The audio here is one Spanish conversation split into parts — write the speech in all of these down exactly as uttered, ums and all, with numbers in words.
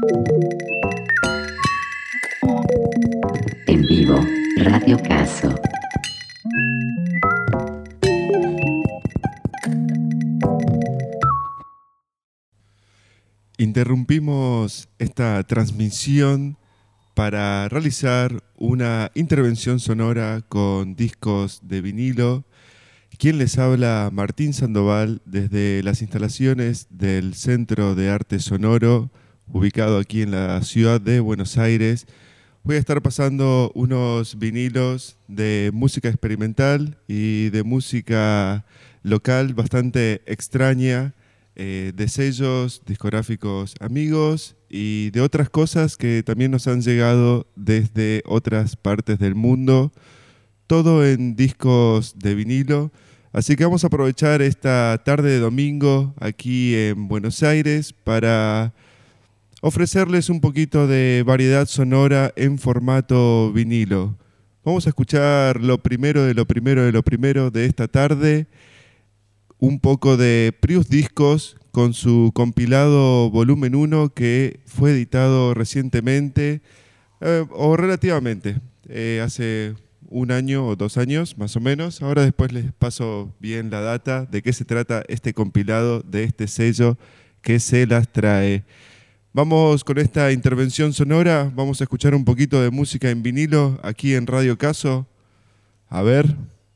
En vivo, Radio Caso. Interrumpimos esta transmisión para realizar una intervención sonora con discos de vinilo. Quien les habla, Martín Sandoval, desde las instalaciones del Centro de Arte Sonoro, ubicado aquí en la ciudad de Buenos Aires. Voy a estar pasando unos vinilos de música experimental y de música local bastante extraña, eh, de sellos discográficos amigos y de otras cosas que también nos han llegado desde otras partes del mundo, todo en discos de vinilo. Así que vamos a aprovechar esta tarde de domingo aquí en Buenos Aires para ofrecerles un poquito de variedad sonora en formato vinilo. Vamos a escuchar lo primero de lo primero de lo primero de esta tarde, un poco de Prius Discos con su compilado volumen uno que fue editado recientemente, eh, o relativamente, eh, hace un año o dos años más o menos. Ahora después les paso bien la data de qué se trata este compilado de este sello que se las trae. Vamos con esta intervención sonora, vamos a escuchar un poquito de música en vinilo aquí en Radio Caso. A ver.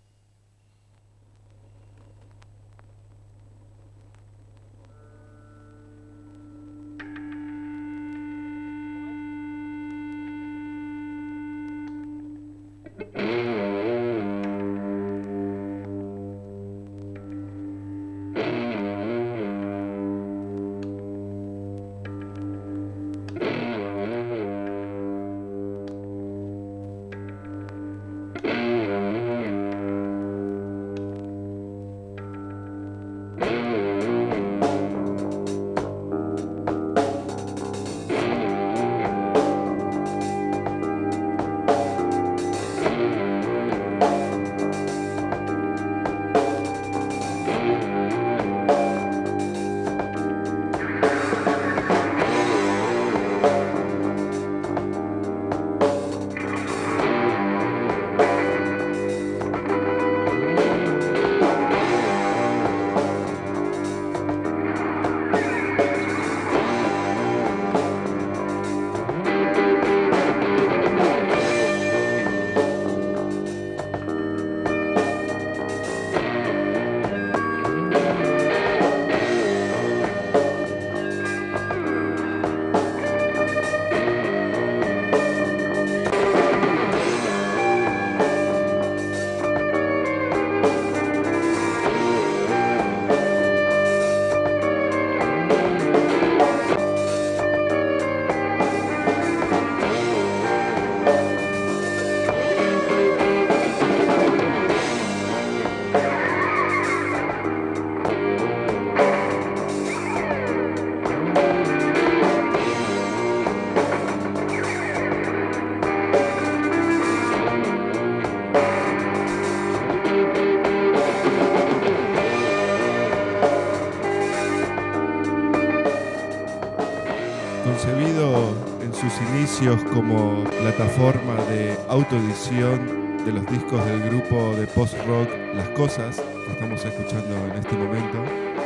Concebido en sus inicios como plataforma de autoedición de los discos del grupo de post-rock Las Cosas, que estamos escuchando en este momento,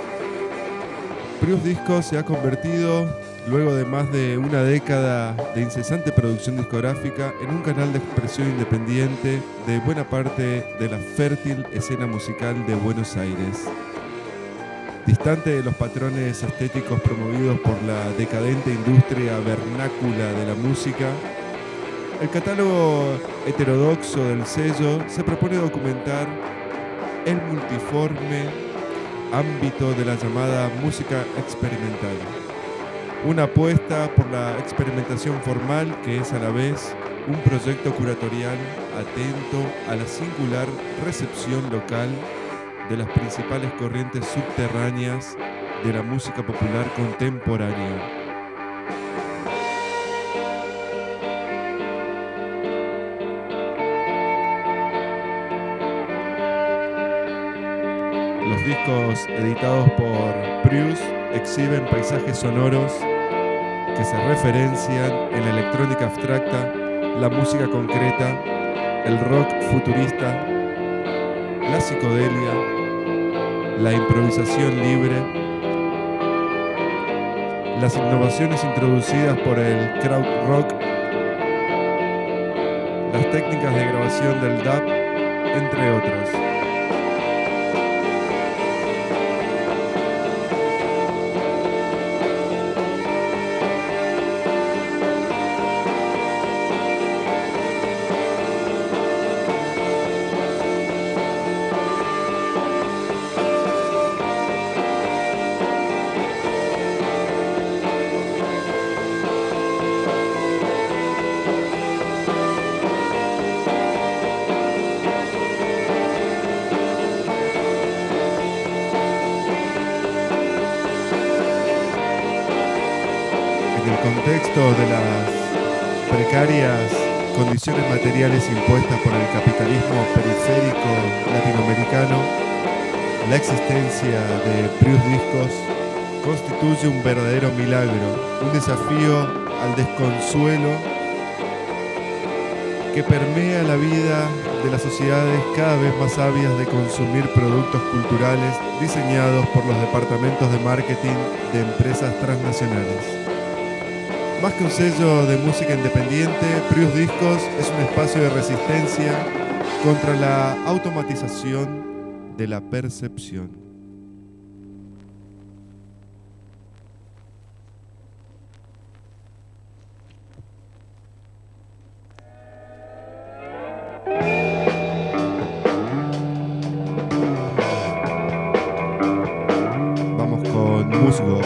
Prius Discos se ha convertido, luego de más de una década de incesante producción discográfica, en un canal de expresión independiente de buena parte de la fértil escena musical de Buenos Aires. Distante de los patrones estéticos promovidos por la decadente industria vernácula de la música, el catálogo heterodoxo del sello se propone documentar el multiforme ámbito de la llamada música experimental. Una apuesta por la experimentación formal que es a la vez un proyecto curatorial atento a la singular recepción local de las principales corrientes subterráneas de la música popular contemporánea. Los discos editados por Prius exhiben paisajes sonoros que se referencian en la electrónica abstracta, la música concreta, el rock futurista, la psicodelia, la improvisación libre, las innovaciones introducidas por el crowd rock, las técnicas de grabación del dub, entre otros. Contexto de las precarias condiciones materiales impuestas por el capitalismo periférico latinoamericano, la existencia de Prius Discos constituye un verdadero milagro, un desafío al desconsuelo que permea la vida de las sociedades cada vez más ávidas de consumir productos culturales diseñados por los departamentos de marketing de empresas transnacionales. Más que un sello de música independiente, Prius Discos es un espacio de resistencia contra la automatización de la percepción. Vamos con Musgo.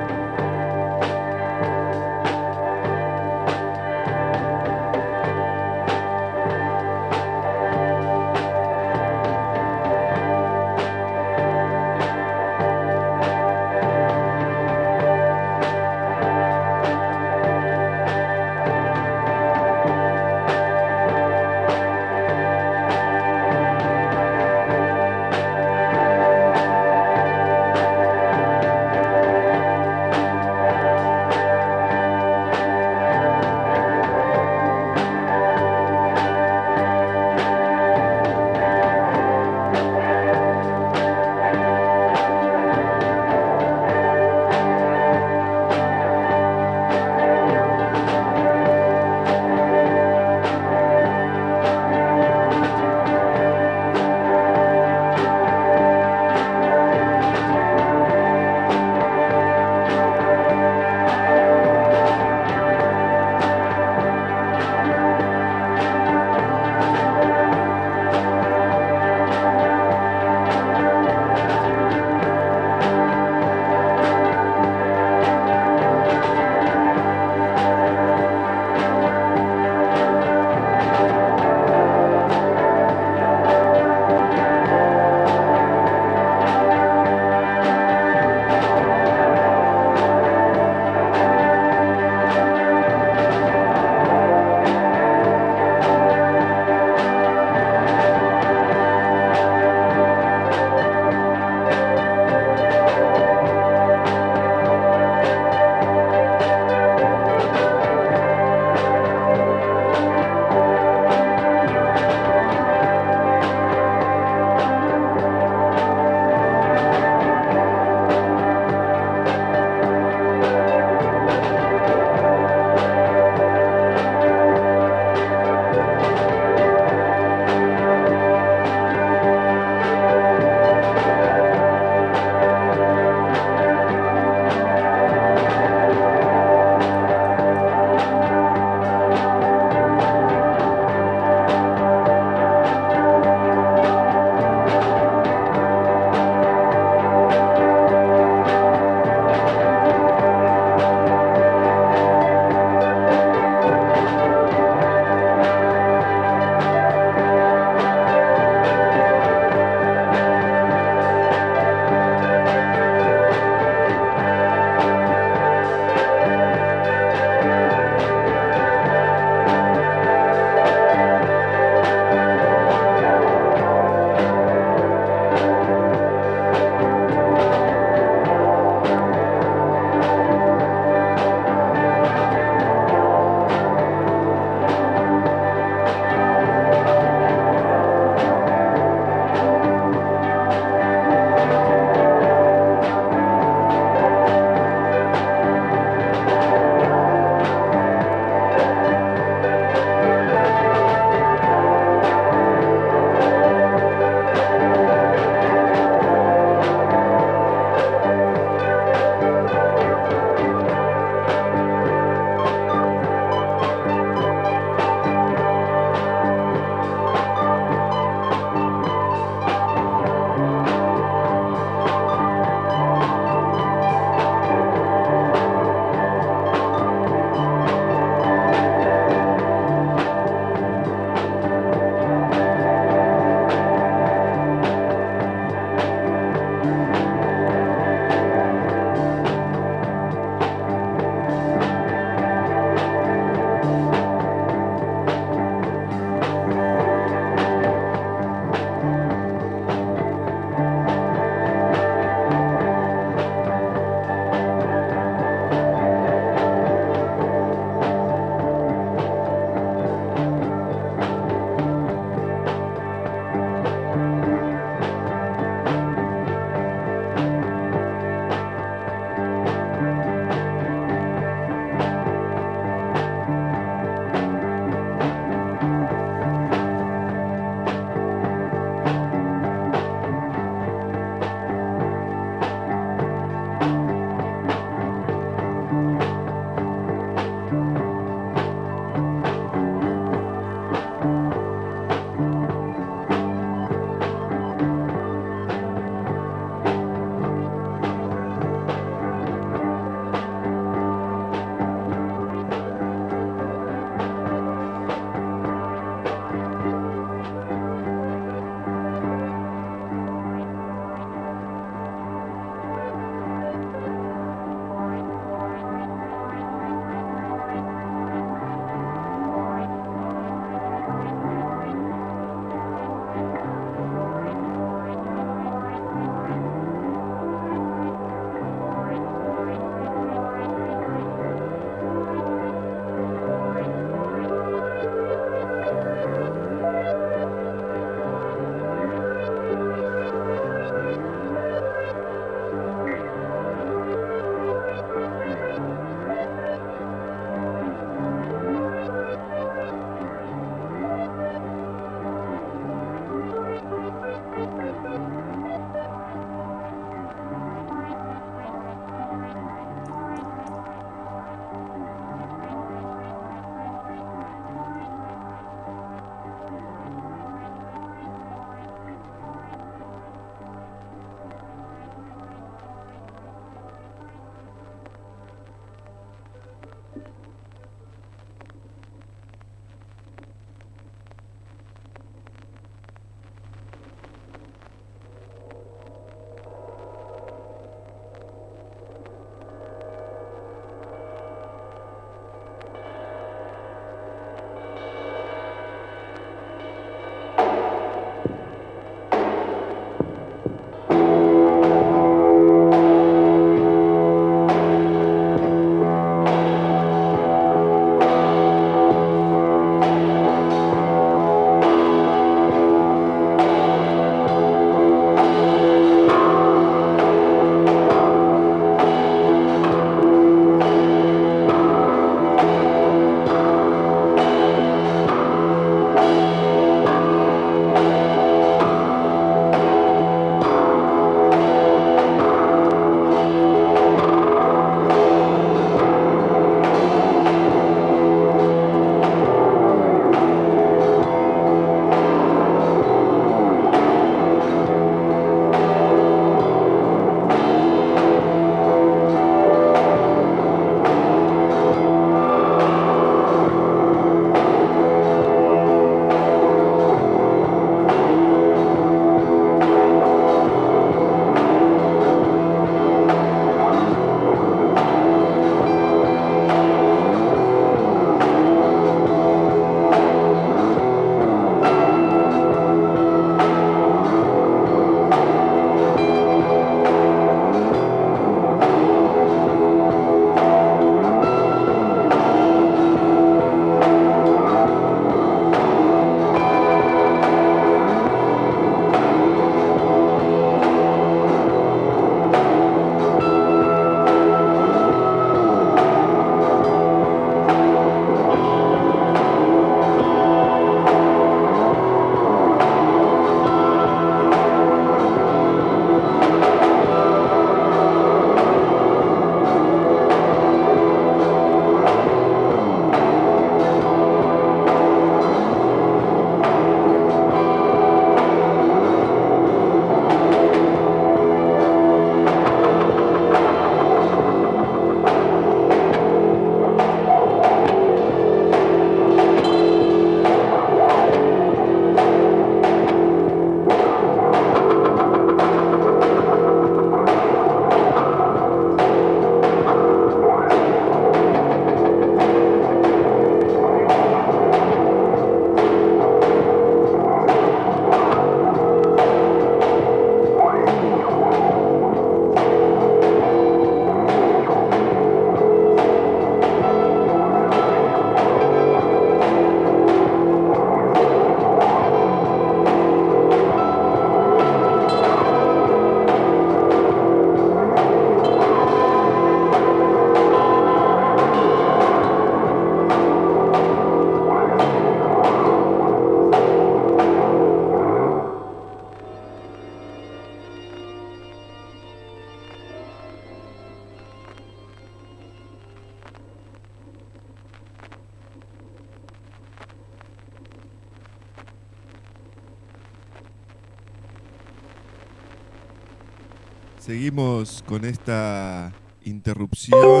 Seguimos con esta interrupción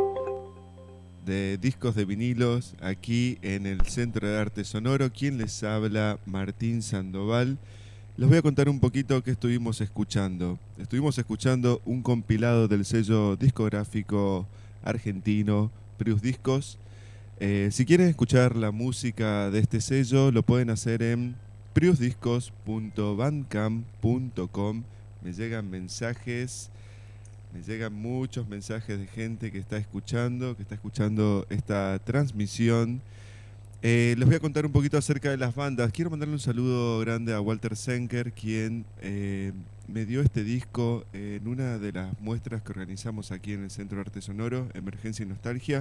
de discos de vinilos aquí en el Centro de Arte Sonoro. ¿Quién les habla? Martín Sandoval. Les voy a contar un poquito qué estuvimos escuchando. Estuvimos escuchando un compilado del sello discográfico argentino Prius Discos. Eh, si quieren escuchar la música de este sello, lo pueden hacer en prius discos punto bandcamp punto com. Me llegan mensajes, me llegan muchos mensajes de gente que está escuchando, que está escuchando esta transmisión. Eh, les voy a contar un poquito acerca de las bandas. Quiero mandarle un saludo grande a Walter Senker, quien eh, me dio este disco en una de las muestras que organizamos aquí en el Centro de Arte Sonoro, Emergencia y Nostalgia.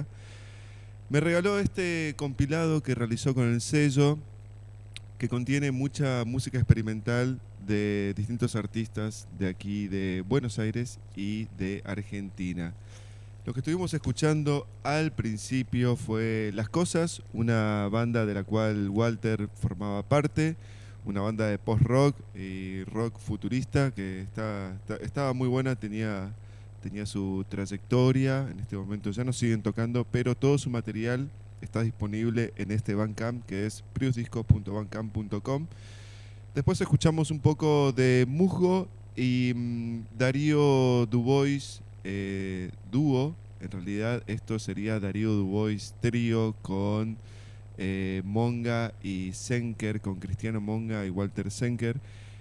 Me regaló este compilado que realizó con el sello, que contiene mucha música experimental de distintos artistas de aquí de Buenos Aires y de Argentina. Lo que estuvimos escuchando al principio fue Las Cosas, una banda de la cual Walter formaba parte, una banda de post-rock y rock futurista que está, está, estaba muy buena, tenía, tenía su trayectoria, en este momento ya no siguen tocando, pero todo su material está disponible en este Bandcamp, que es prius discos punto bandcamp punto com. Después escuchamos un poco de Musgo y mmm, Darío Dubois eh, dúo. En realidad esto sería Darío Dubois trío con eh, Monga y Senker, con Cristiano Monga y Walter Senker.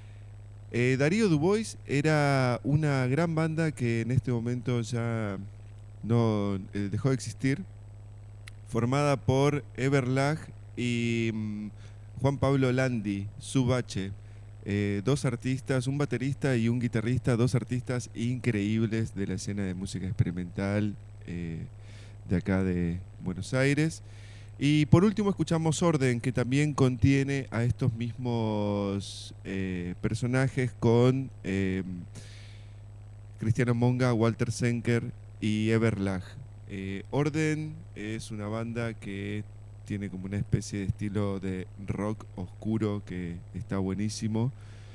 Eh, Darío Dubois era una gran banda que en este momento ya no eh, dejó de existir, formada por Everlag y mmm, Juan Pablo Landi, Subache, eh, dos artistas, un baterista y un guitarrista, dos artistas increíbles de la escena de música experimental eh, de acá de Buenos Aires. Y por último escuchamos Orden, que también contiene a estos mismos eh, personajes con eh, Cristiano Monga, Walter Senker y Everlag. Eh, Orden es una banda que tiene como una especie de estilo de rock oscuro que está buenísimo.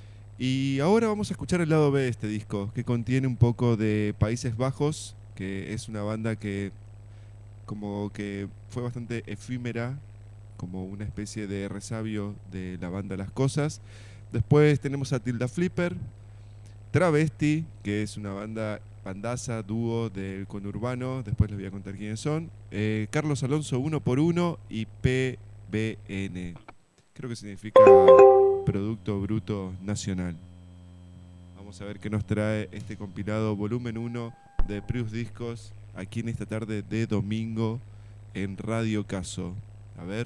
Y ahora vamos a escuchar el lado B de este disco, que contiene un poco de Países Bajos, que es una banda que como que fue bastante efímera, como una especie de resabio de la banda Las Cosas. Después tenemos a Tilda Flipper, Travesti, que es una banda bandaza, dúo del conurbano, después les voy a contar quiénes son, eh, Carlos Alonso uno por uno y P B N, creo que significa Producto Bruto Nacional. Vamos a ver qué nos trae este compilado volumen uno de Prius Discos aquí en esta tarde de domingo en Radio Caso. A ver.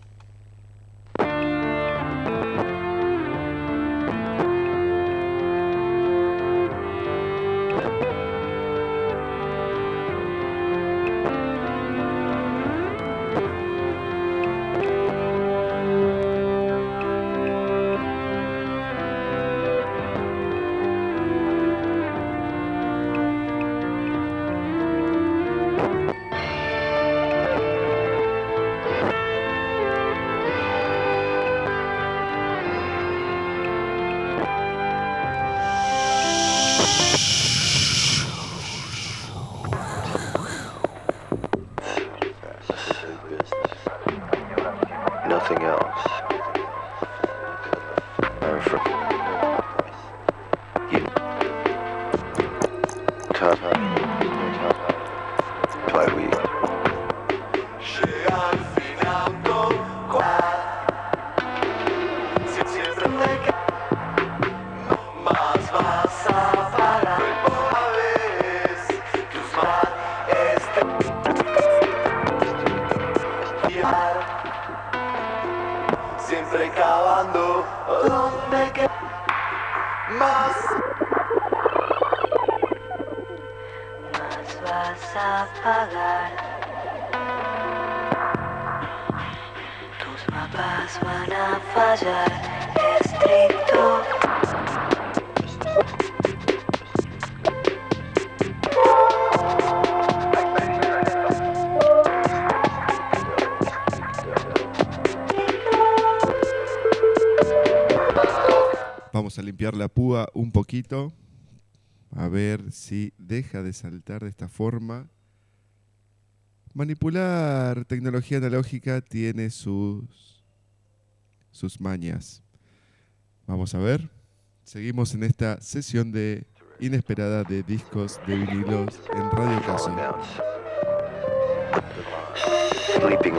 Siempre cavando donde que más más vas a pagar. Tus mapas van a fallar. Estricto. Vamos a limpiar la púa un poquito. A ver si deja de saltar de esta forma. Manipular tecnología analógica tiene sus, sus mañas. Vamos a ver. Seguimos en esta sesión de inesperada de discos de vinilos en Radio Caso. Sleeping.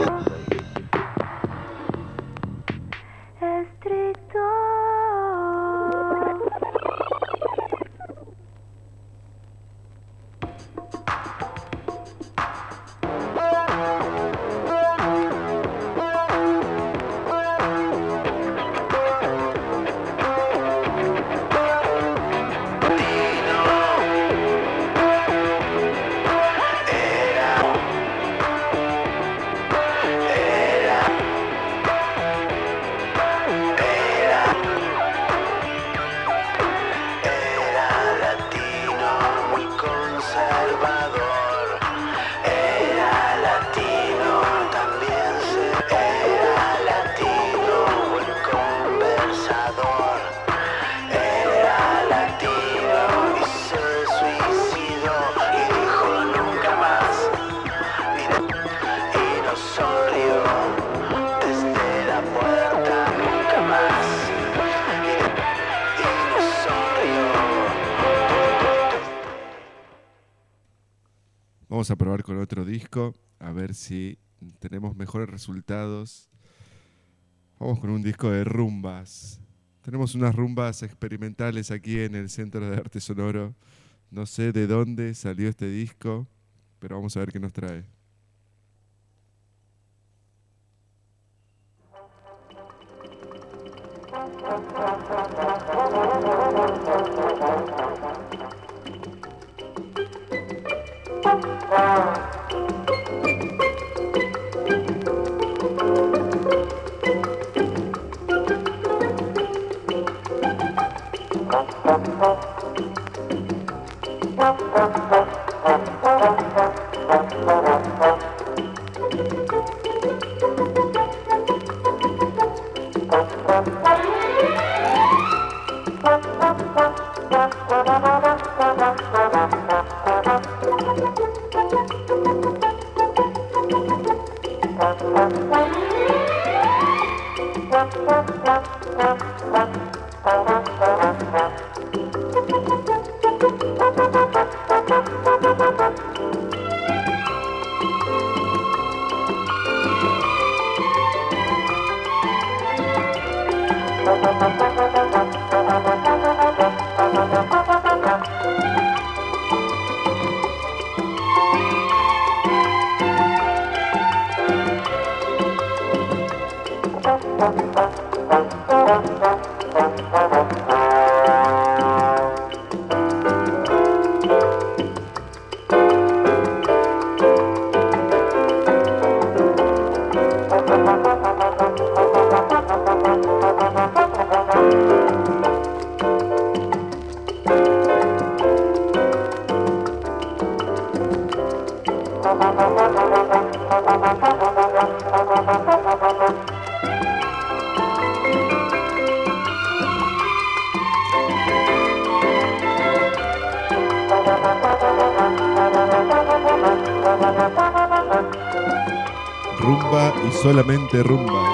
Vamos a probar con otro disco, a ver si tenemos mejores resultados. Vamos con un disco de rumbas. Tenemos unas rumbas experimentales aquí en el Centro de Arte Sonoro. No sé de dónde salió este disco, pero vamos a ver qué nos trae. Rumba y solamente rumbas.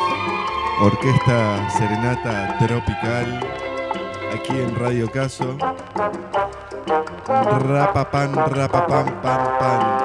Orquesta Serenata Tropical. Aquí en Radio Caso. Rapapan, rapapam, pam, pam.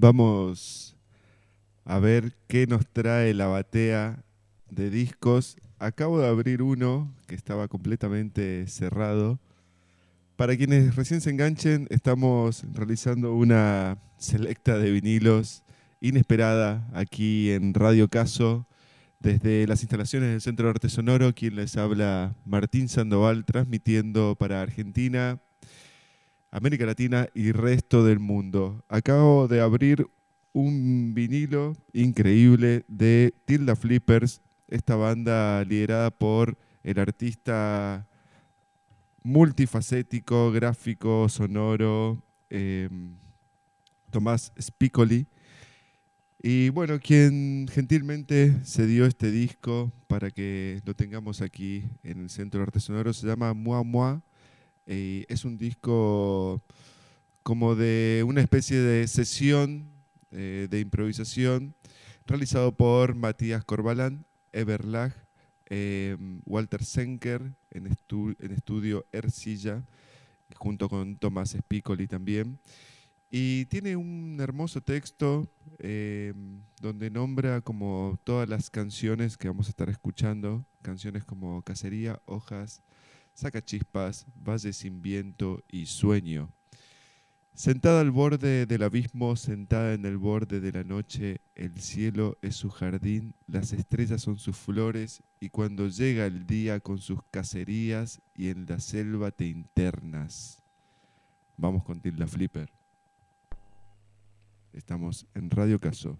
vamos a ver qué nos trae la batea de discos. Acabo de abrir uno que estaba completamente cerrado. Para quienes recién se enganchen, estamos realizando una selecta de vinilos inesperada aquí en Radio Caso, desde las instalaciones del Centro de Arte Sonoro. Quien les habla, Martín Sandoval, transmitiendo para Argentina, América Latina y resto del mundo. Acabo de abrir un vinilo increíble de Tilda Flippers, esta banda liderada por el artista multifacético, gráfico, sonoro, eh, Tomás Spicoli. Y bueno, quien gentilmente cedió este disco para que lo tengamos aquí en el Centro de Arte Sonoro se llama Moi Moi. Eh, es un disco como de una especie de sesión eh, de improvisación realizado por Matías Corbalán, Everlag, eh, Walter Senker en, estu en estudio Ercilla, junto con Tomás Spicoli también. Y tiene un hermoso texto eh, donde nombra como todas las canciones que vamos a estar escuchando, canciones como Cacería, Hojas, Sacachispas, Valle sin viento y Sueño. Sentada al borde del abismo, sentada en el borde de la noche, el cielo es su jardín, las estrellas son sus flores, y cuando llega el día con sus cacerías y en la selva te internas. Vamos con Tilda Flipper. Estamos en Radio Caso.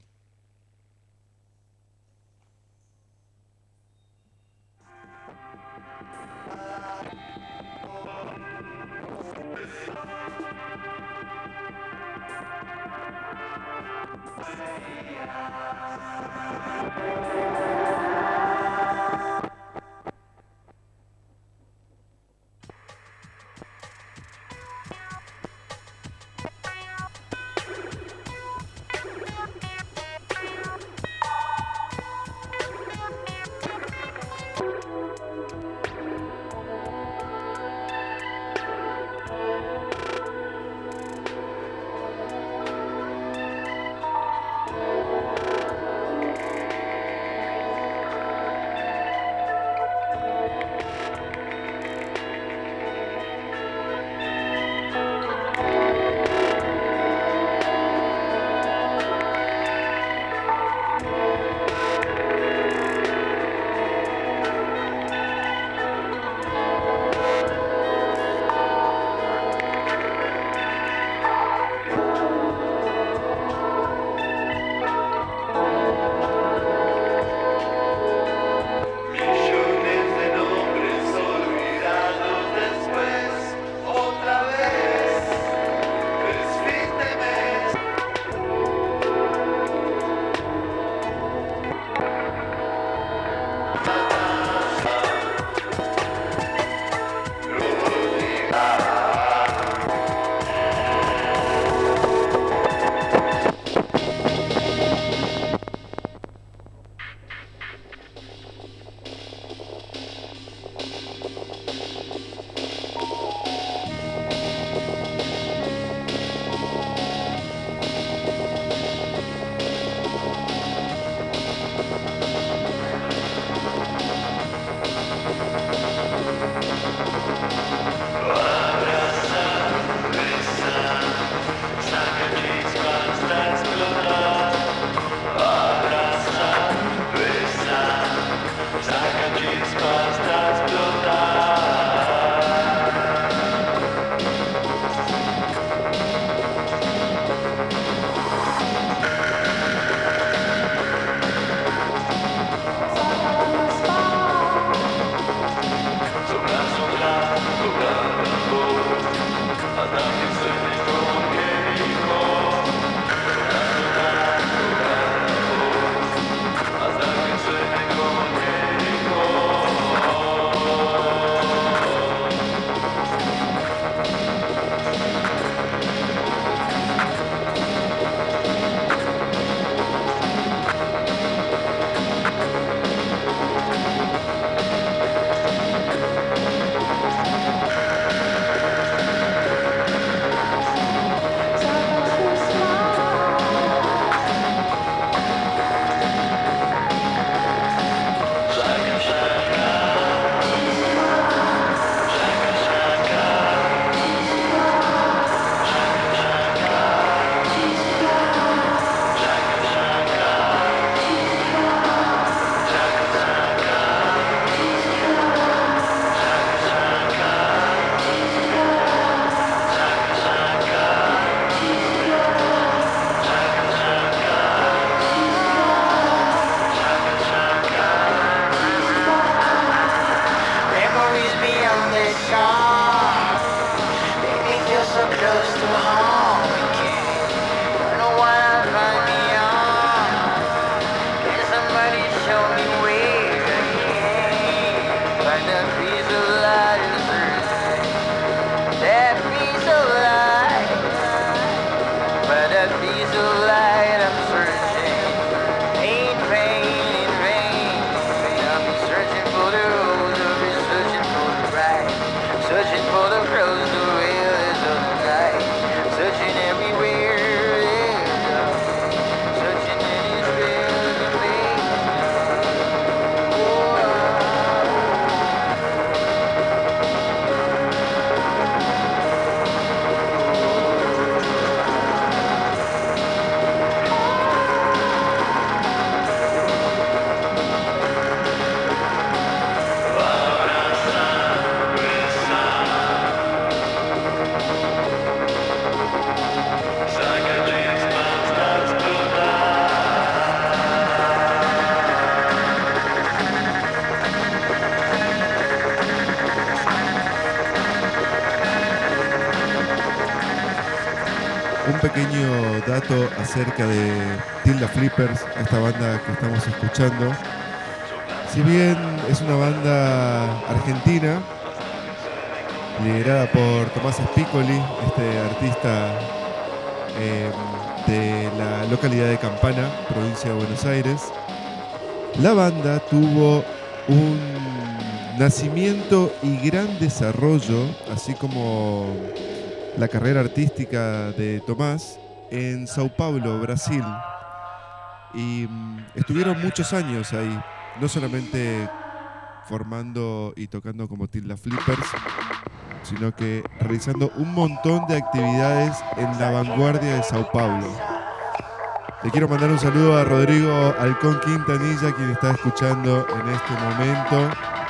un pequeño dato acerca de Tilda Flippers, esta banda que estamos escuchando. Si bien es una banda argentina, liderada por Tomás Spicoli, este artista eh, de la localidad de Campana, provincia de Buenos Aires, la banda tuvo un nacimiento y gran desarrollo, así como la carrera artística de Tomás, en Sao Paulo, Brasil. Y mm, estuvieron muchos años ahí, no solamente formando y tocando como Tilda Flippers, sino que realizando un montón de actividades en la vanguardia de Sao Paulo. Le quiero mandar un saludo a Rodrigo Alcón Quintanilla, quien está escuchando en este momento.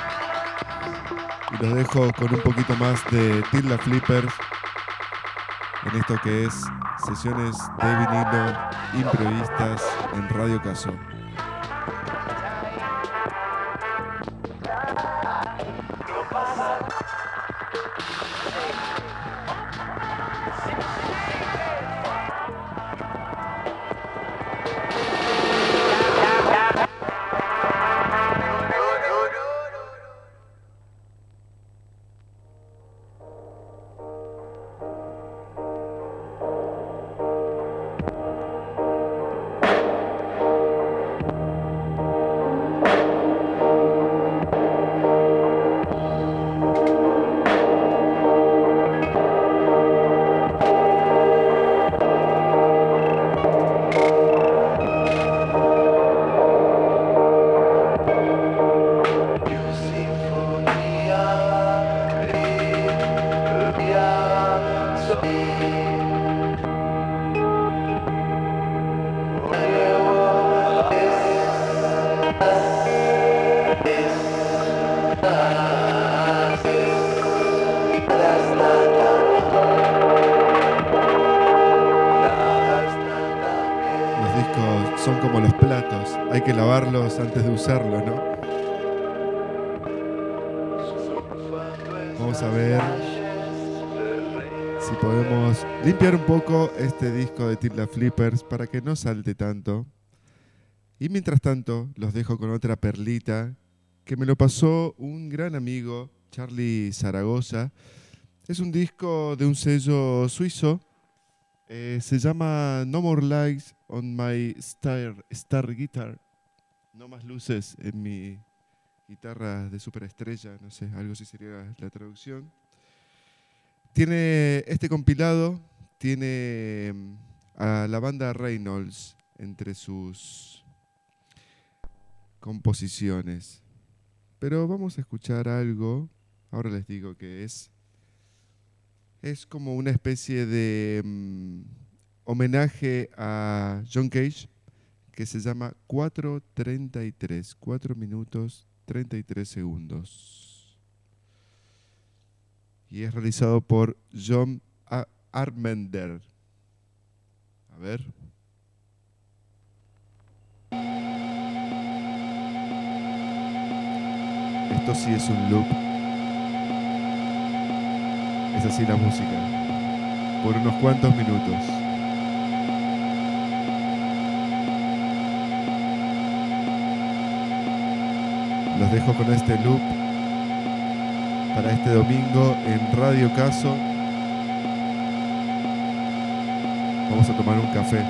Y los dejo con un poquito más de Tilda Flippers en esto que es sesiones de vinilo imprevistas en Radio Caso. Son como los platos, hay que lavarlos antes de usarlos, ¿no? Vamos a ver si podemos limpiar un poco este disco de Tilda Flippers para que no salte tanto. Y mientras tanto, los dejo con otra perlita que me lo pasó un gran amigo, Charlie Zaragoza. Es un disco de un sello suizo. Eh, se llama No More Lights on My Star, Star Guitar. No más luces en mi guitarra de superestrella, no sé, algo así sería la traducción. Tiene este compilado, tiene a la banda Reynolds entre sus composiciones. Pero vamos a escuchar algo, ahora les digo que es. Es como una especie de um, homenaje a John Cage que se llama cuatro treinta y tres, cuatro minutos treinta y tres segundos. Y es realizado por John Armender. A ver. Esto sí es un loop. Es así la música, por unos cuantos minutos. Los dejo con este loop para este domingo en Radio Caso. Vamos a tomar un café.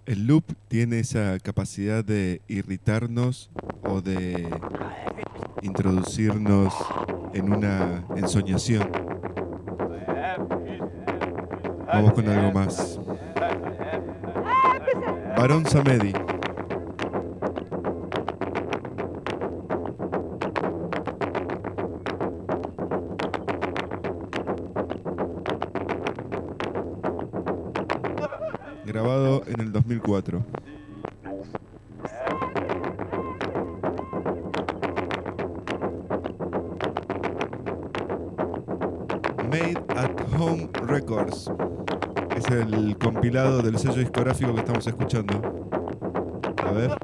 El loop tiene esa capacidad de irritarnos o de introducirnos en una ensoñación. Vamos con algo más. Barón Samedi. Grabado en el dos mil cuatro. Made at Home Records. Es el compilado del sello discográfico que estamos escuchando. A ver.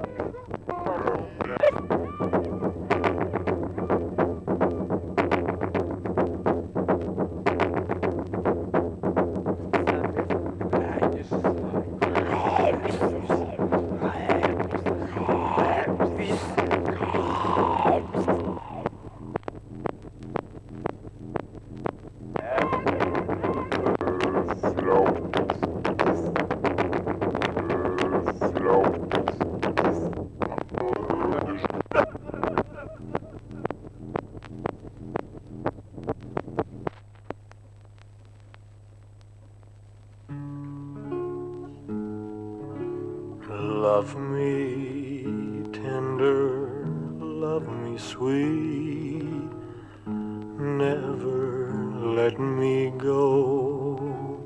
Love me tender, love me sweet, never let me go.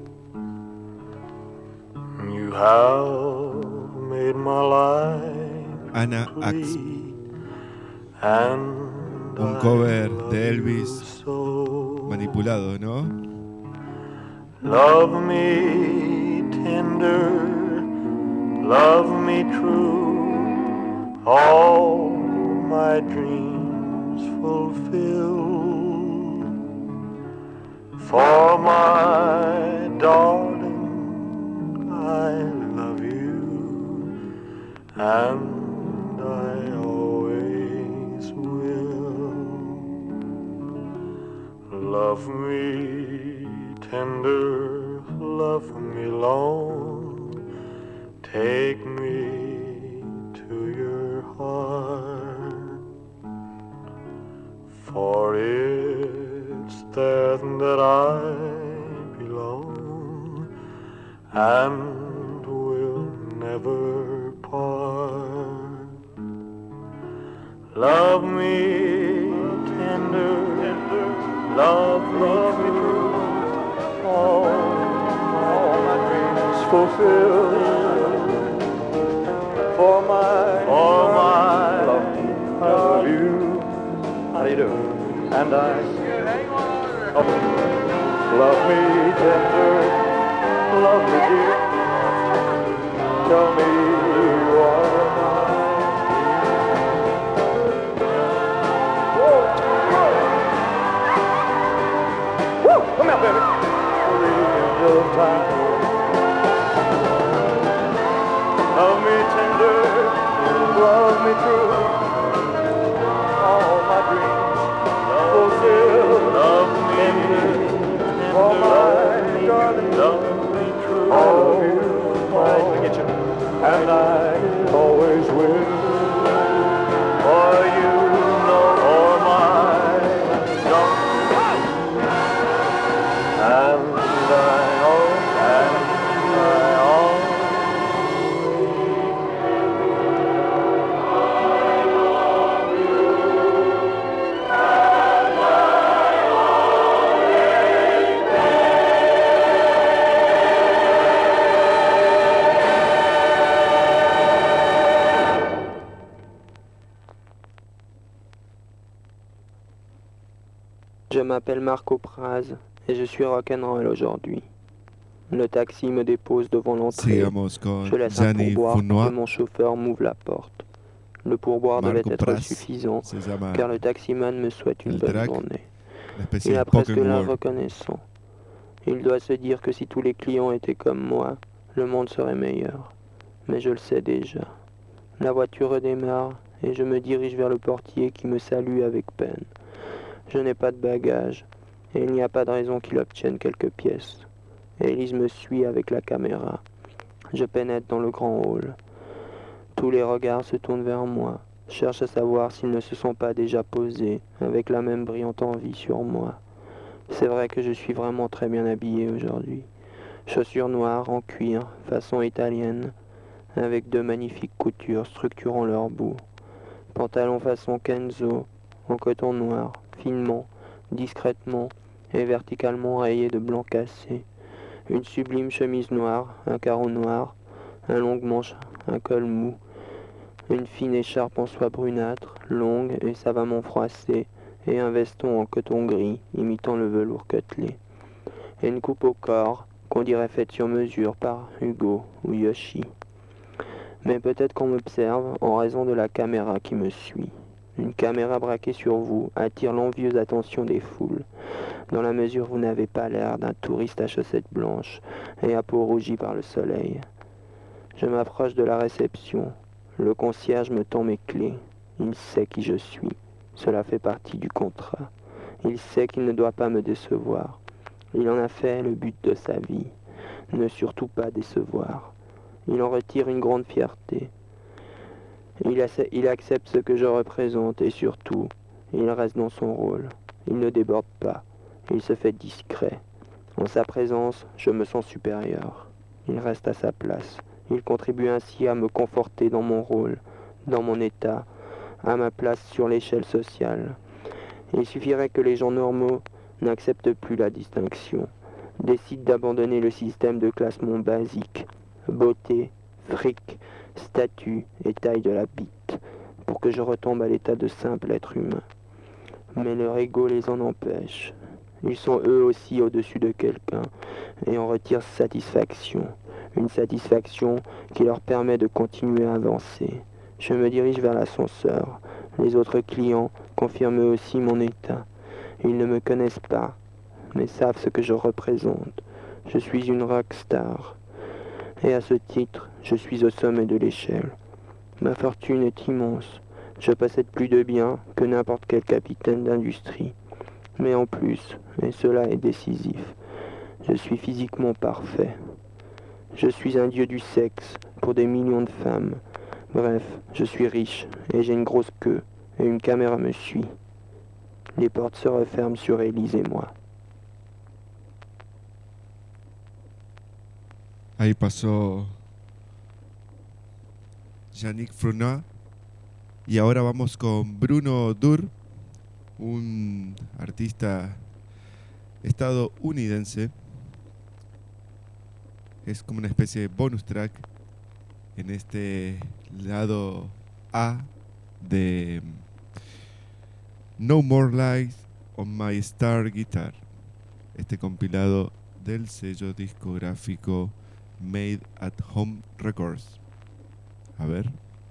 You have made my life Anna Ax. and Un I cover love de you Elvis so. manipulado, ¿no? Love me tender, love me true, all my dreams fulfill. For my darling, I love you, and I always will. Love me tender, love me long, take me to your heart, for it's there that I belong and will never part. Love me tender, tender, love me true, all, all my dreams fulfill. For my, for my love, I love you. How do you do? And I oh, love me tender, love me dear. Tell me you are mine. Whoa, whoa. Woo! Come out, baby. The end of time. Love me tender, love me true, all my dreams fulfill. Love me tender, for my darling, love me true. I love you, I get you, and I always will. For you know all my darling, and I always, and I always. Je m'appelle Marco Praz et je suis rock'n'roll aujourd'hui. Le taxi me dépose devant l'entrée. Sigamos con Je laisse un Gianni pourboire pour que Fournois. mon chauffeur m'ouvre la porte. Le pourboire devait Marco être Praz suffisant se llama car le taximan me souhaite une el bonne track, journée. una especie Il de a presque spoken l'air word. reconnaissant. Il doit se dire que si tous les clients étaient comme moi, le monde serait meilleur. Mais je le sais déjà. La voiture redémarre et je me dirige vers le portier qui me salue avec peine. Je n'ai pas de bagages et il n'y a pas de raison qu'il obtienne quelques pièces. Élise me suit avec la caméra. Je pénètre dans le grand hall. Tous les regards se tournent vers moi, cherchent à savoir s'ils ne se sont pas déjà posés, avec la même brillante envie sur moi. C'est vrai que je suis vraiment très bien habillé aujourd'hui. Chaussures noires en cuir, façon italienne, avec de magnifiques coutures structurant leur bout. Pantalon façon Kenzo, en coton noir, finement, discrètement et verticalement rayé de blanc cassé. Une sublime chemise noire, un carreau noir, un long manche, un col mou, une fine écharpe en soie brunâtre, longue et savamment froissée, et un veston en coton gris, imitant le velours côtelé. Et une coupe au corps, qu'on dirait faite sur mesure par Hugo ou Yoshi. Mais peut-être qu'on m'observe en raison de la caméra qui me suit. Une caméra braquée sur vous attire l'envieuse attention des foules, dans la mesure où vous n'avez pas l'air d'un touriste à chaussettes blanches et à peau rougie par le soleil. Je m'approche de la réception. Le concierge me tend mes clés. Il sait qui je suis. Cela fait partie du contrat. Il sait qu'il ne doit pas me décevoir. Il en a fait le but de sa vie. Ne surtout pas décevoir. Il en retire une grande fierté. Il, ac- il accepte ce que je représente et surtout, il reste dans son rôle. Il ne déborde pas. Il se fait discret. En sa présence, je me sens supérieur. Il reste à sa place. Il contribue ainsi à me conforter dans mon rôle, dans mon état, à ma place sur l'échelle sociale. Il suffirait que les gens normaux n'acceptent plus la distinction, décident d'abandonner le système de classement basique, beauté, fric, statut et taille de la bite, pour que je retombe à l'état de simple être humain. Mais leur ego les en empêche. Ils sont eux aussi au-dessus de quelqu'un et en retirent satisfaction. Une satisfaction qui leur permet de continuer à avancer. Je me dirige vers l'ascenseur. Les autres clients confirment eux aussi mon état. Ils ne me connaissent pas, mais savent ce que je représente. Je suis une rockstar. Et à ce titre, je suis au sommet de l'échelle. Ma fortune est immense. Je possède plus de biens que n'importe quel capitaine d'industrie. Mais en plus, et cela est décisif, je suis physiquement parfait. Je suis un dieu du sexe pour des millions de femmes. Bref, je suis riche et j'ai une grosse queue et une caméra me suit. Les portes se referment sur Élise et moi. Ahí pasó Yannick Frohnaz. Y ahora vamos con Bruno Dur, un artista estadounidense. Es como una especie de bonus track en este lado A de No More Lies on My Star Guitar, este compilado del sello discográfico Made at Home Records. A ver.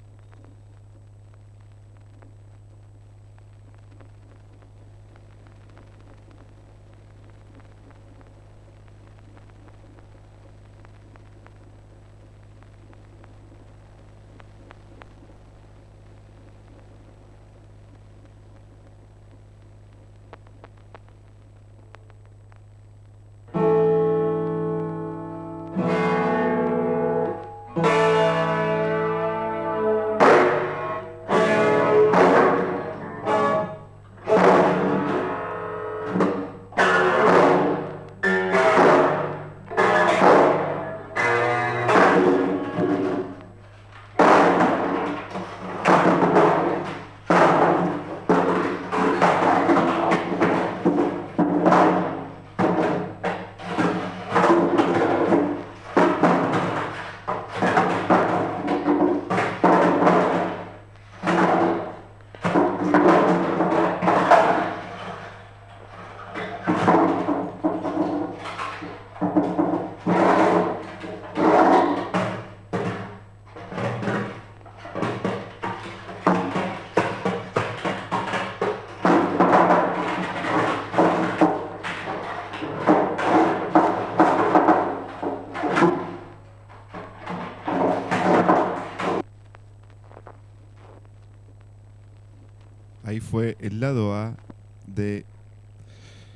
Ahí fue el lado A de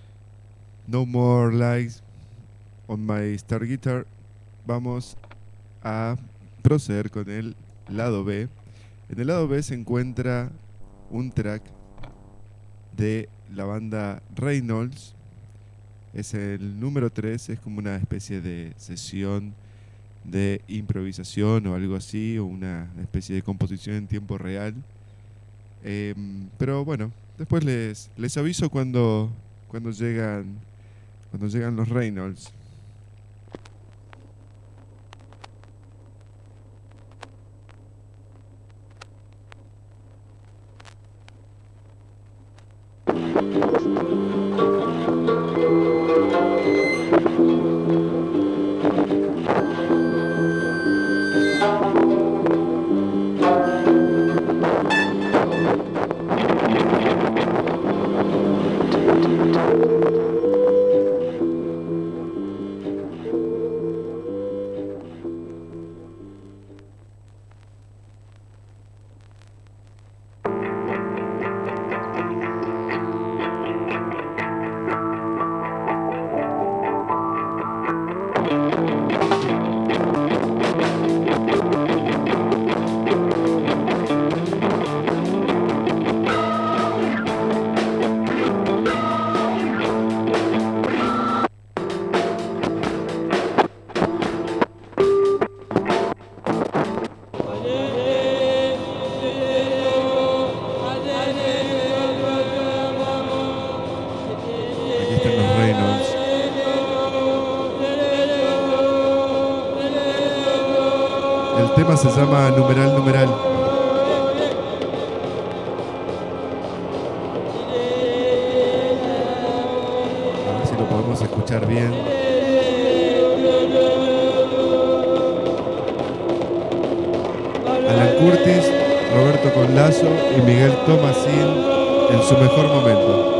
No More Lies on My Star Guitar. Vamos a proceder con el lado B. En el lado B se encuentra un track de la banda Reynolds. Es el número tres, es como una especie de sesión de improvisación o algo así, o una especie de composición en tiempo real. Eh, pero bueno, después les, les aviso cuando, cuando, llegan, cuando llegan los Reynolds. El tema se llama Numeral Numeral. A ver si lo podemos escuchar bien. Alan Curtis, Roberto Conlazo y Miguel Tomasín en su mejor momento.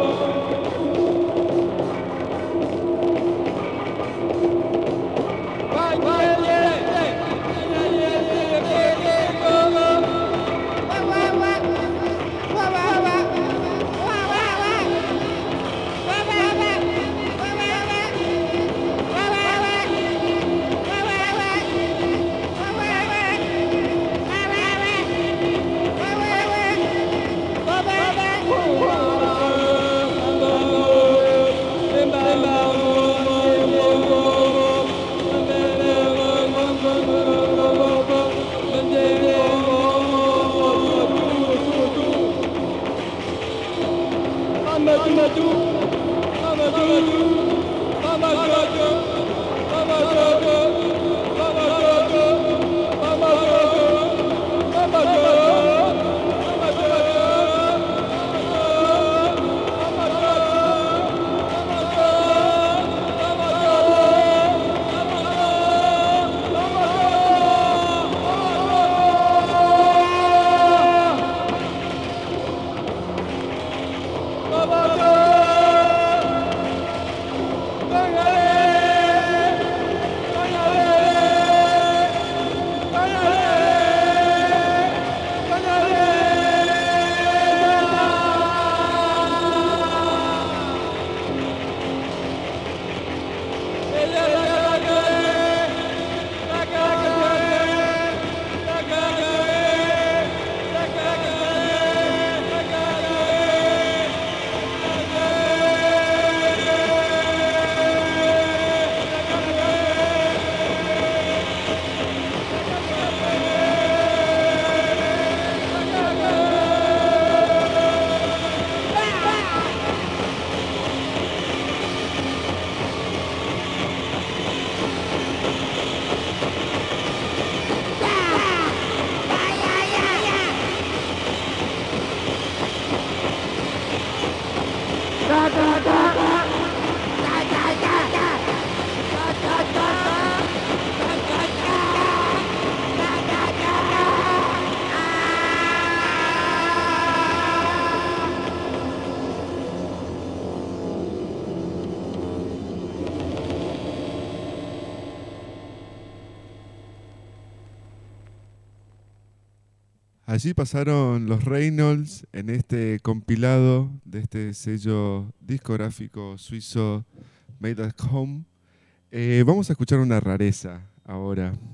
Allí pasaron los Reynolds en este compilado de este sello discográfico suizo Made at Home. Eh, vamos a escuchar una rareza ahora.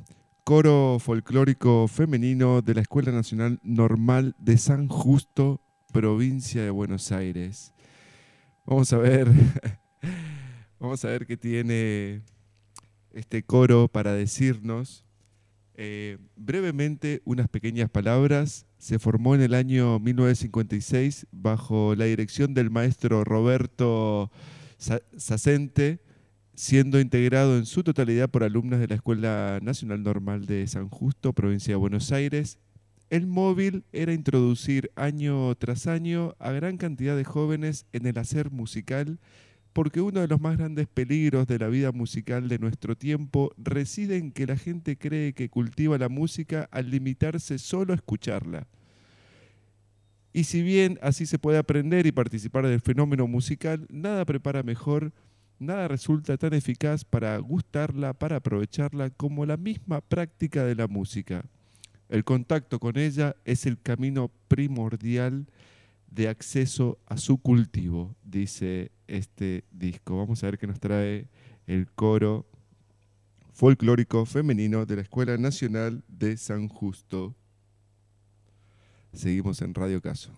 coro folclórico femenino de la Escuela Nacional Normal de San Justo, provincia de Buenos Aires. Vamos a ver, vamos a ver qué tiene este coro para decirnos. Eh, brevemente, unas pequeñas palabras. Se formó en el año mil novecientos cincuenta y seis bajo la dirección del maestro Roberto Sacente, siendo integrado en su totalidad por alumnas de la Escuela Nacional Normal de San Justo, provincia de Buenos Aires. El móvil era introducir año tras año a gran cantidad de jóvenes en el hacer musical, porque uno de los más grandes peligros de la vida musical de nuestro tiempo reside en que la gente cree que cultiva la música al limitarse solo a escucharla. Y si bien así se puede aprender y participar del fenómeno musical, nada prepara mejor, nada resulta tan eficaz para gustarla, para aprovecharla, como la misma práctica de la música. El contacto con ella es el camino primordial de acceso a su cultivo, dice este disco. Vamos a ver qué nos trae el coro folclórico femenino de la Escuela Nacional de San Justo. Seguimos en Radio Caso.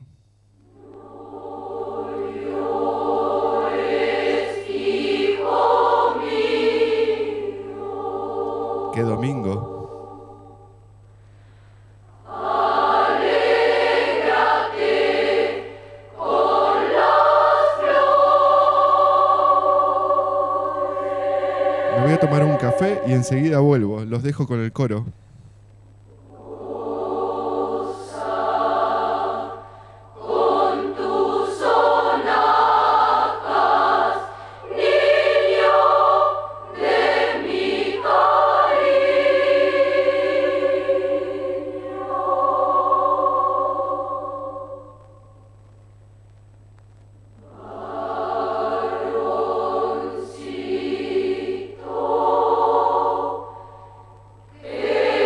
¡Qué domingo! Me voy a tomar un café y enseguida vuelvo. Los dejo con el coro. Yeah.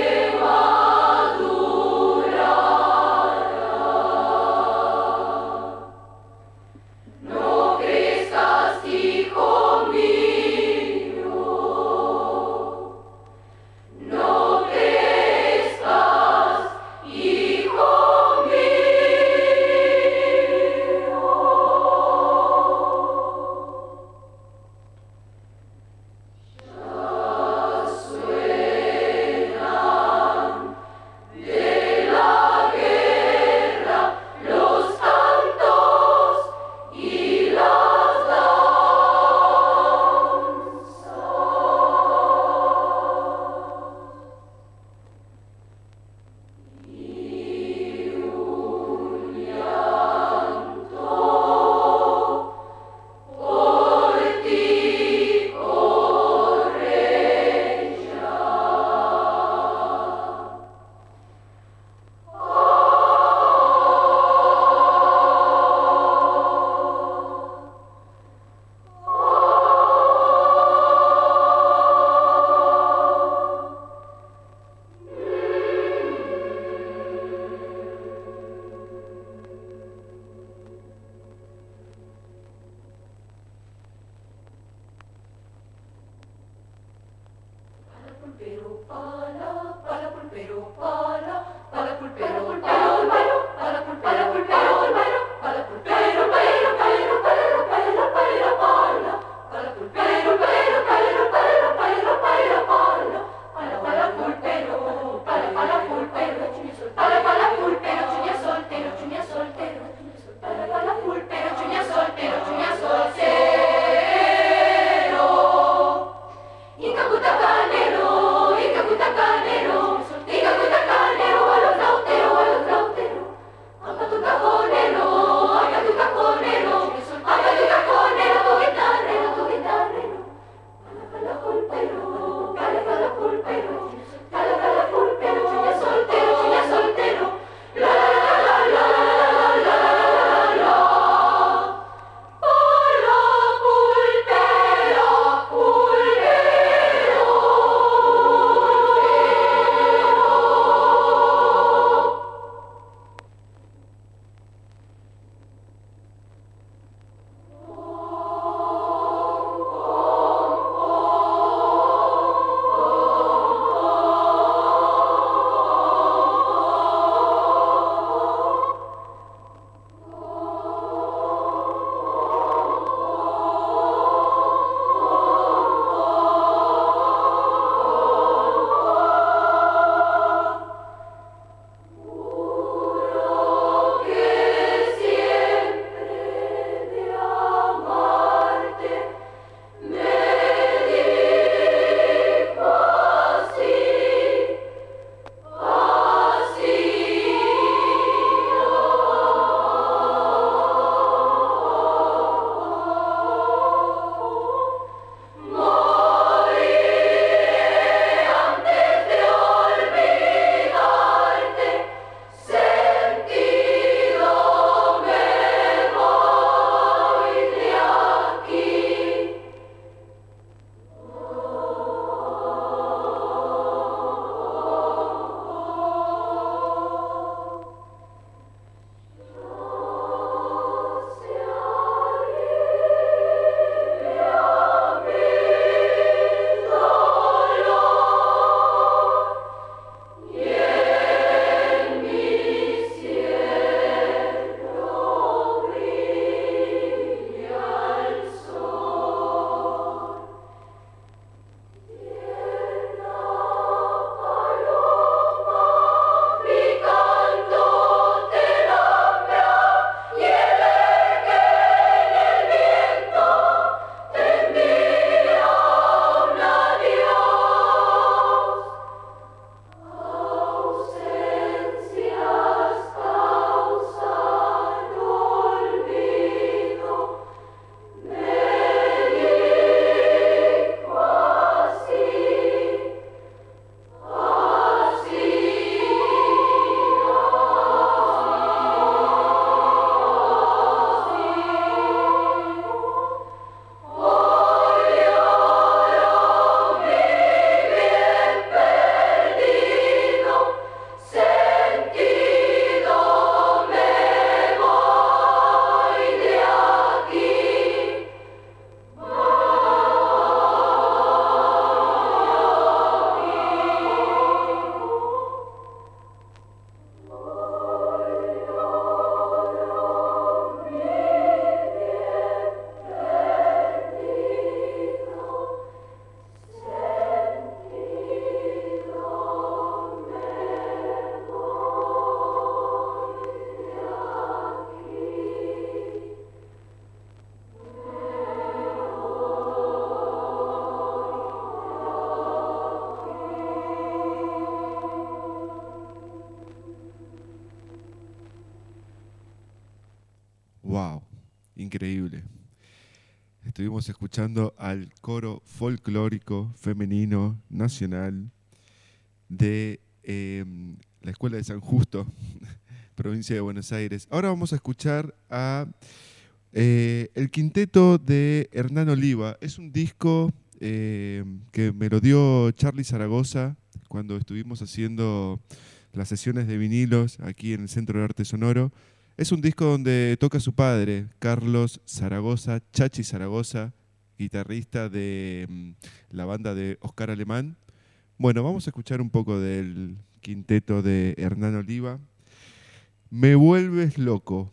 Wow, increíble. Estuvimos escuchando al coro folclórico femenino nacional de eh, la Escuela de San Justo, provincia de Buenos Aires. Ahora vamos a escuchar a eh, el quinteto de Hernán Oliva. Es un disco eh, que me lo dio Charly Zaragoza cuando estuvimos haciendo las sesiones de vinilos aquí en el Centro de Arte Sonoro. Es un disco donde toca su padre, Carlos Zaragoza, Chachi Zaragoza, guitarrista de mm, la banda de Oscar Alemán. Bueno, vamos a escuchar un poco del quinteto de Hernán Oliva. Me vuelves loco.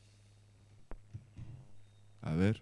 A ver.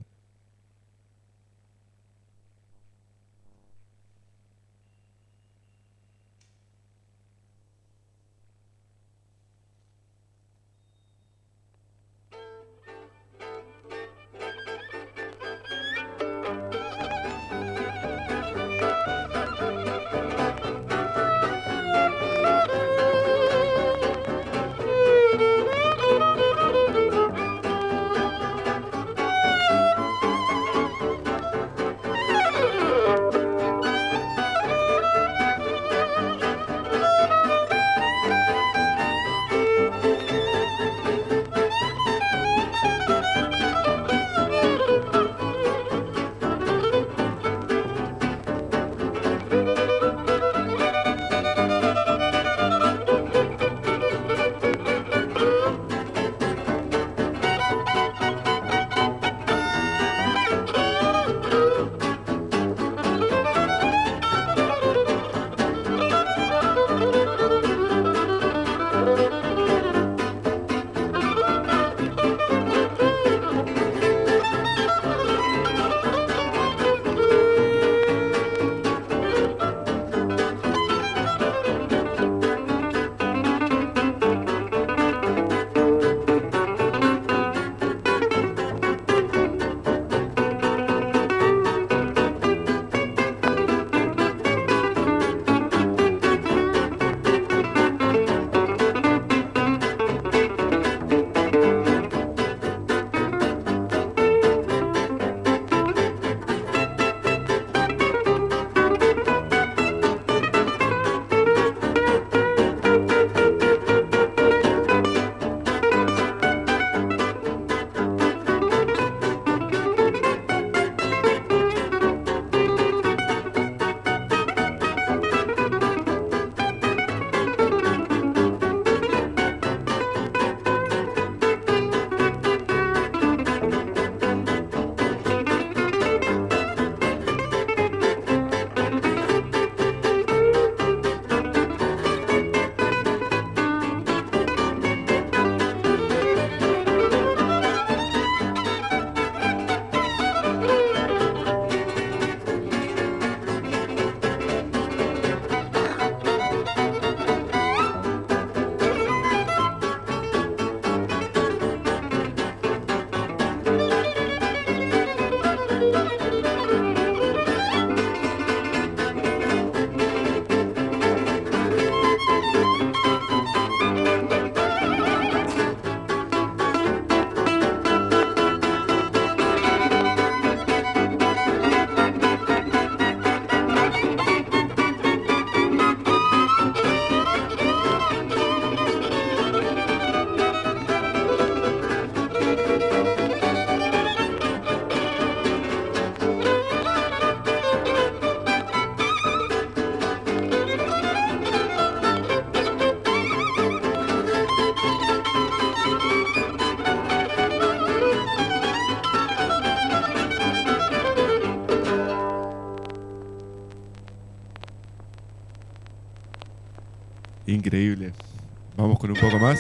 Increíble. Vamos con un poco más.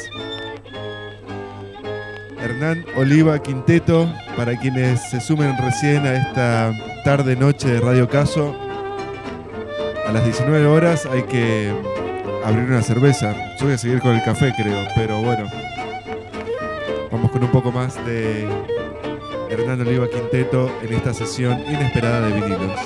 Hernán Oliva Quinteto, para quienes se sumen recién a esta tarde-noche de Radio Caso. A las diecinueve horas hay que abrir una cerveza. Yo voy a seguir con el café, creo, pero bueno. Vamos con un poco más de Hernán Oliva Quinteto en esta sesión inesperada de vinilos.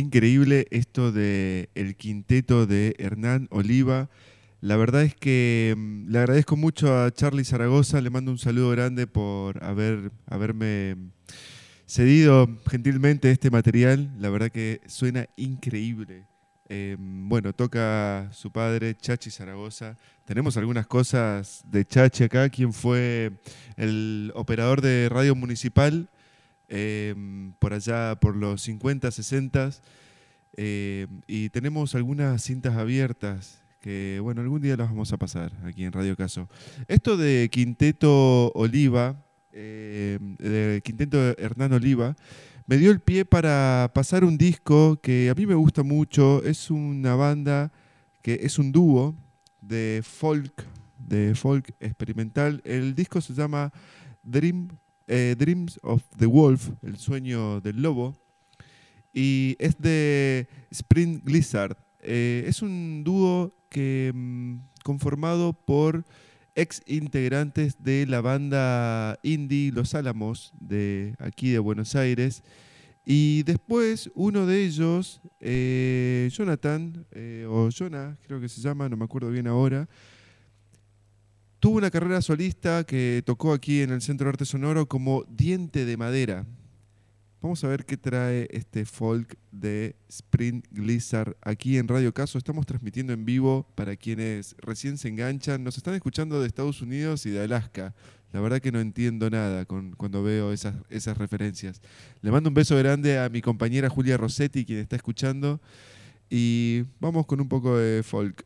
increíble esto de el quinteto de Hernán Oliva. La verdad es que mm, le agradezco mucho a Charly Zaragoza, le mando un saludo grande por haber, haberme cedido gentilmente este material. La verdad que suena increíble. Eh, bueno, toca su padre, Chachi Zaragoza. Tenemos algunas cosas de Chachi acá, quien fue el operador de radio municipal eh, por allá por los cincuenta, sesenta. Eh, y tenemos algunas cintas abiertas que, bueno, algún día las vamos a pasar aquí en Radio Caso. Esto de Quinteto Oliva, eh, de Quinteto Hernán Oliva, me dio el pie para pasar un disco que a mí me gusta mucho. Es una banda que es un dúo de folk, de folk experimental. El disco se llama Dream, eh, Dreams of the Wolf, el sueño del lobo, y es de Spring Blizzard. Eh, es un dúo que mm, conformado por ex integrantes de la banda indie Los Álamos, de aquí de Buenos Aires. Y después uno de ellos, eh, Jonathan, eh, o Jonah, creo que se llama, no me acuerdo bien ahora, tuvo una carrera solista que tocó aquí en el Centro de Arte Sonoro como Diente de Madera. Vamos a ver qué trae este folk de Spring Blizzard aquí en Radio Caso. Estamos transmitiendo en vivo para quienes recién se enganchan. Nos están escuchando de Estados Unidos y de Alaska. La verdad que no entiendo nada con, cuando veo esas, esas referencias. Le mando un beso grande a mi compañera Julia Rossetti, quien está escuchando. Y vamos con un poco de folk.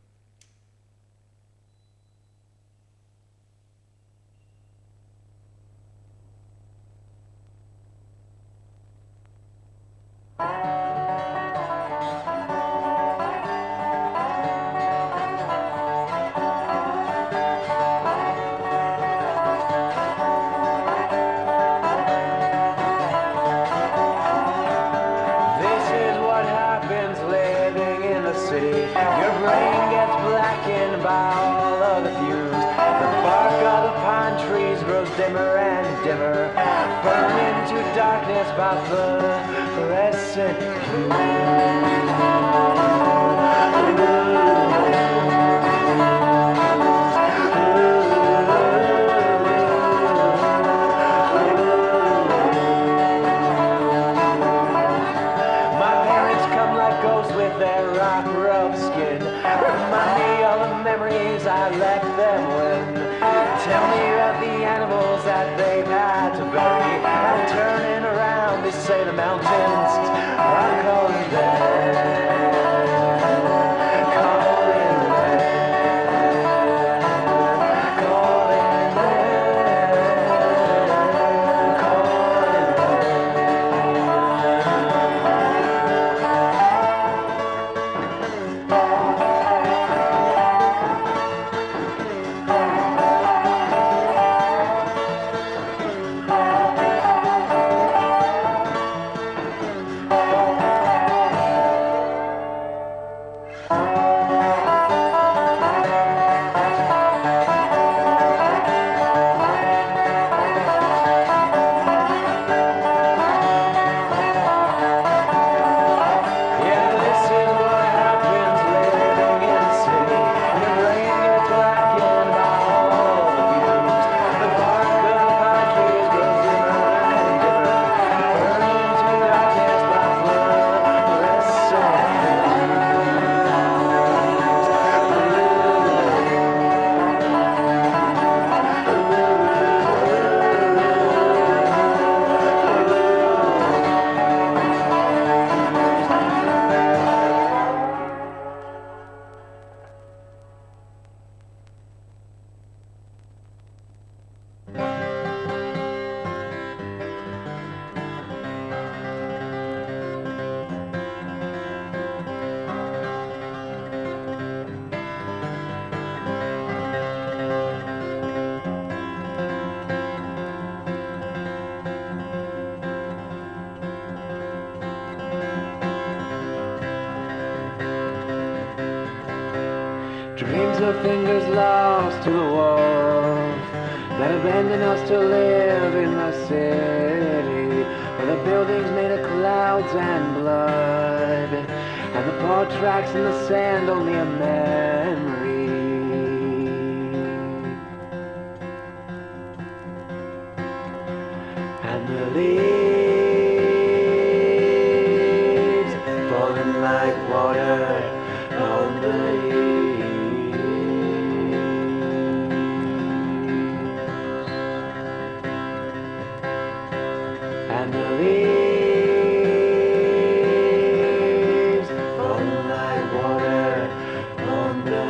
Dreams of fingers lost to the wolf that abandoned us to live in the city, where the buildings made of clouds and blood, and the paw tracks in the sand only a memory. And the leaves falling like water on the eaves. And the leaves falling like water on the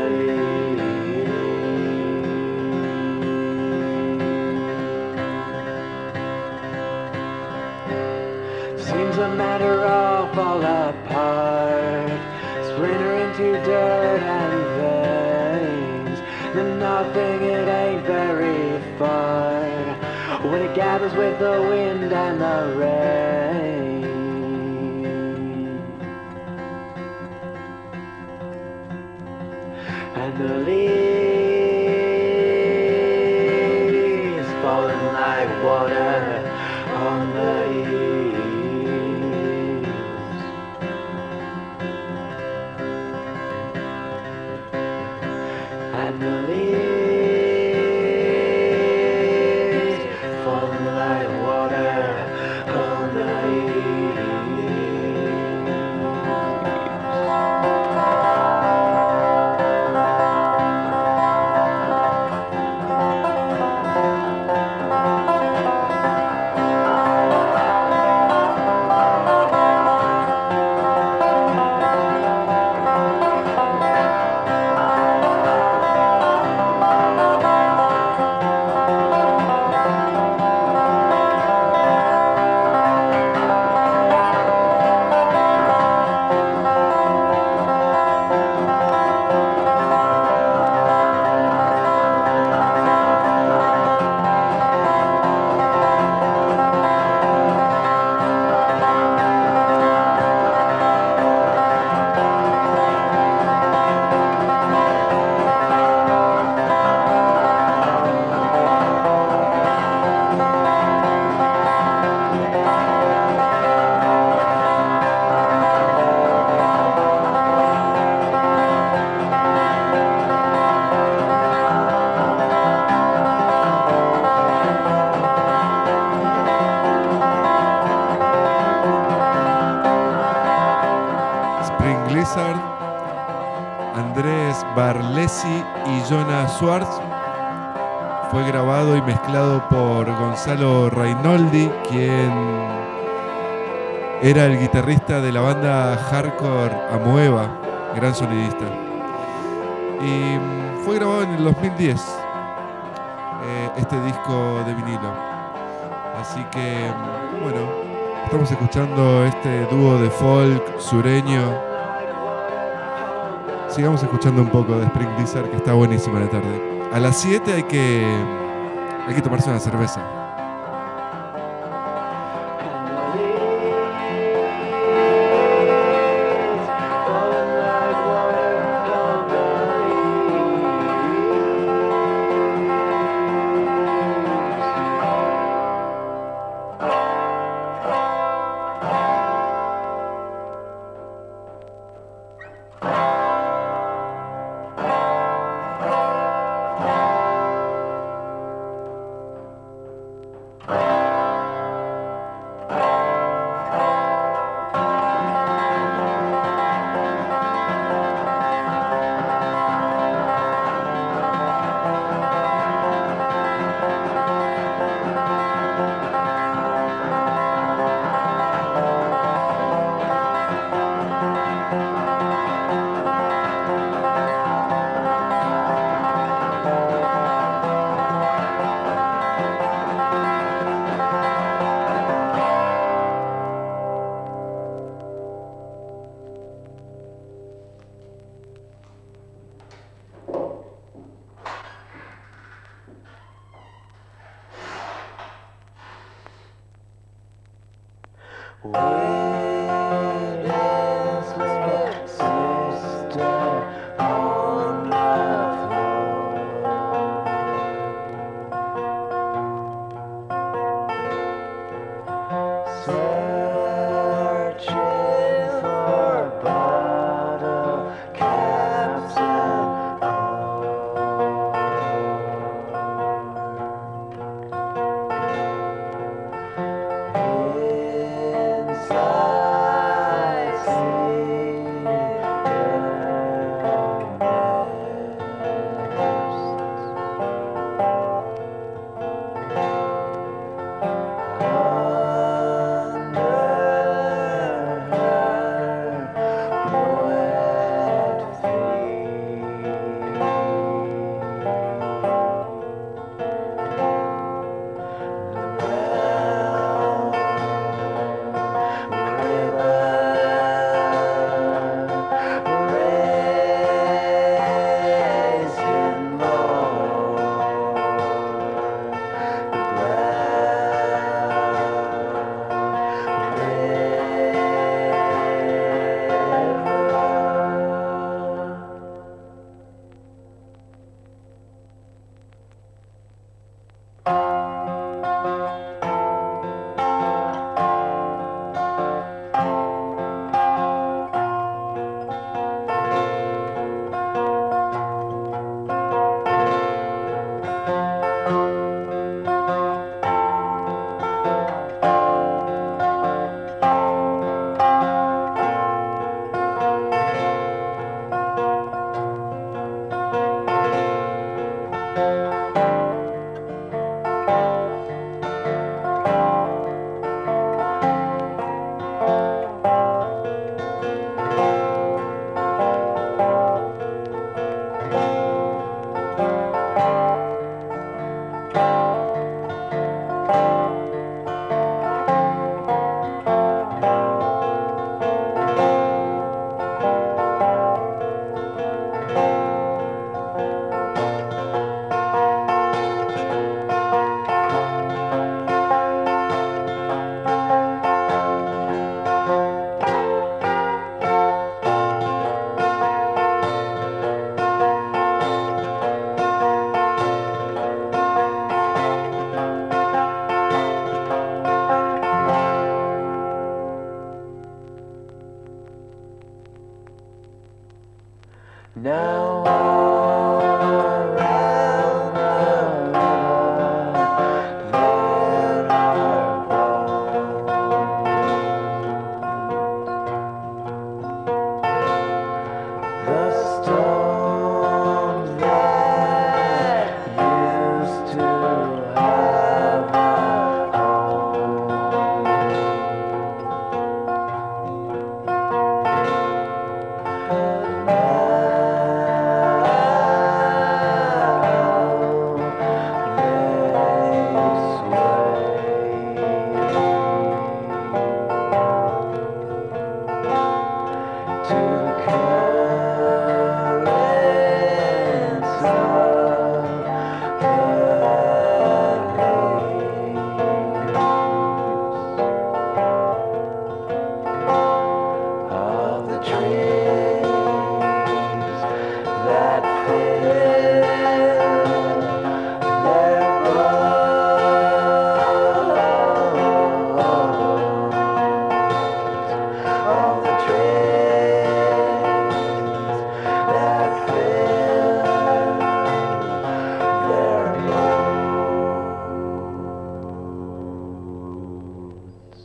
eaves. Seems a matter of fall apart, splinter into dirt and veins. Then nothing, it ain't very far when it gathers with the wind and the rain. And the leaves falling like water on the eaves. And the leaves falling like water on the Spring Blizzard, Andrés Barlesi y Jonas Schwartz. Fue grabado y mezclado por Gonzalo Reinoldi, quien era el guitarrista de la banda hardcore Amoeba, gran sonidista. Y fue grabado en el dos mil diez, eh, este disco de vinilo. Así que, bueno, estamos escuchando este dúo de folk sureño. Sigamos escuchando un poco de Spring Blizzard, que está buenísima la tarde. A las siete hay que, hay que tomarse una cerveza. Say Now all around the river there are bones. The stones that used to have a of the trees that fill their bones, of the trees that fill their bones.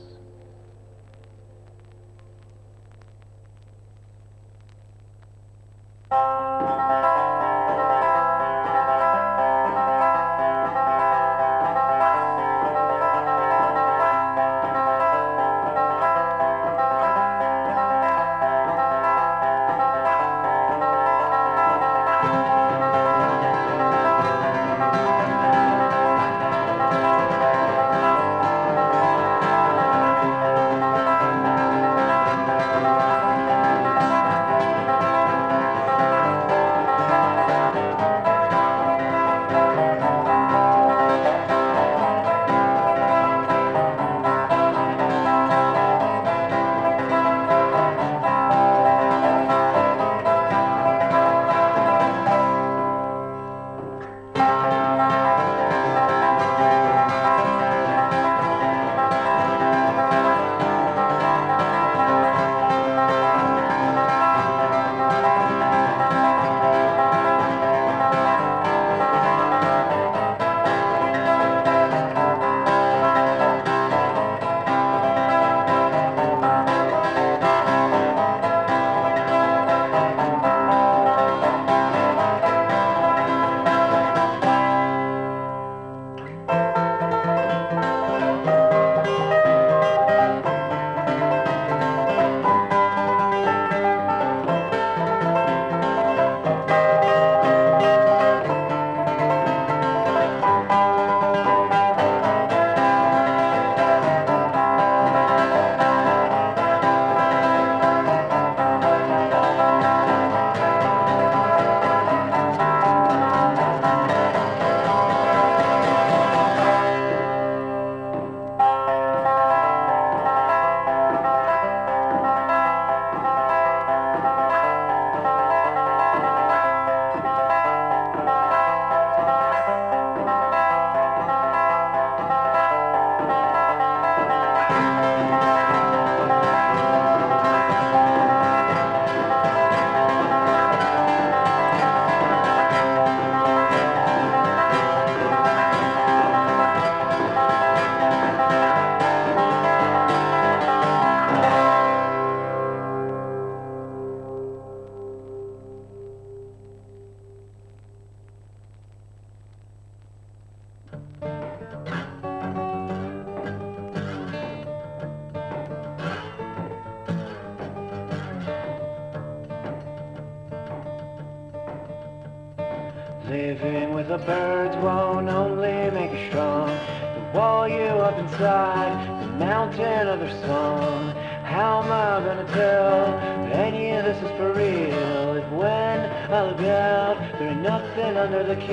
Living with the birds won't only make you strong, they'll wall you up inside the mountain of their song. How am I gonna tell that any of this is for real if when I look out there ain't nothing under the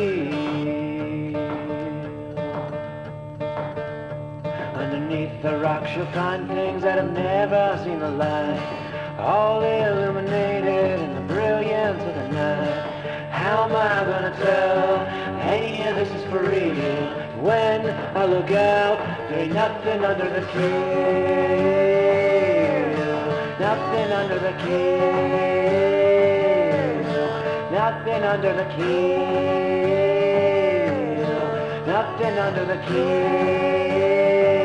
keel? Underneath the rocks you'll find things that have never seen the light, all illuminated in the brilliance of the night. How am I gonna tell any of this is for real when I look out there ain't nothing under the keel, nothing under the keel, nothing under the keel, nothing under the keel.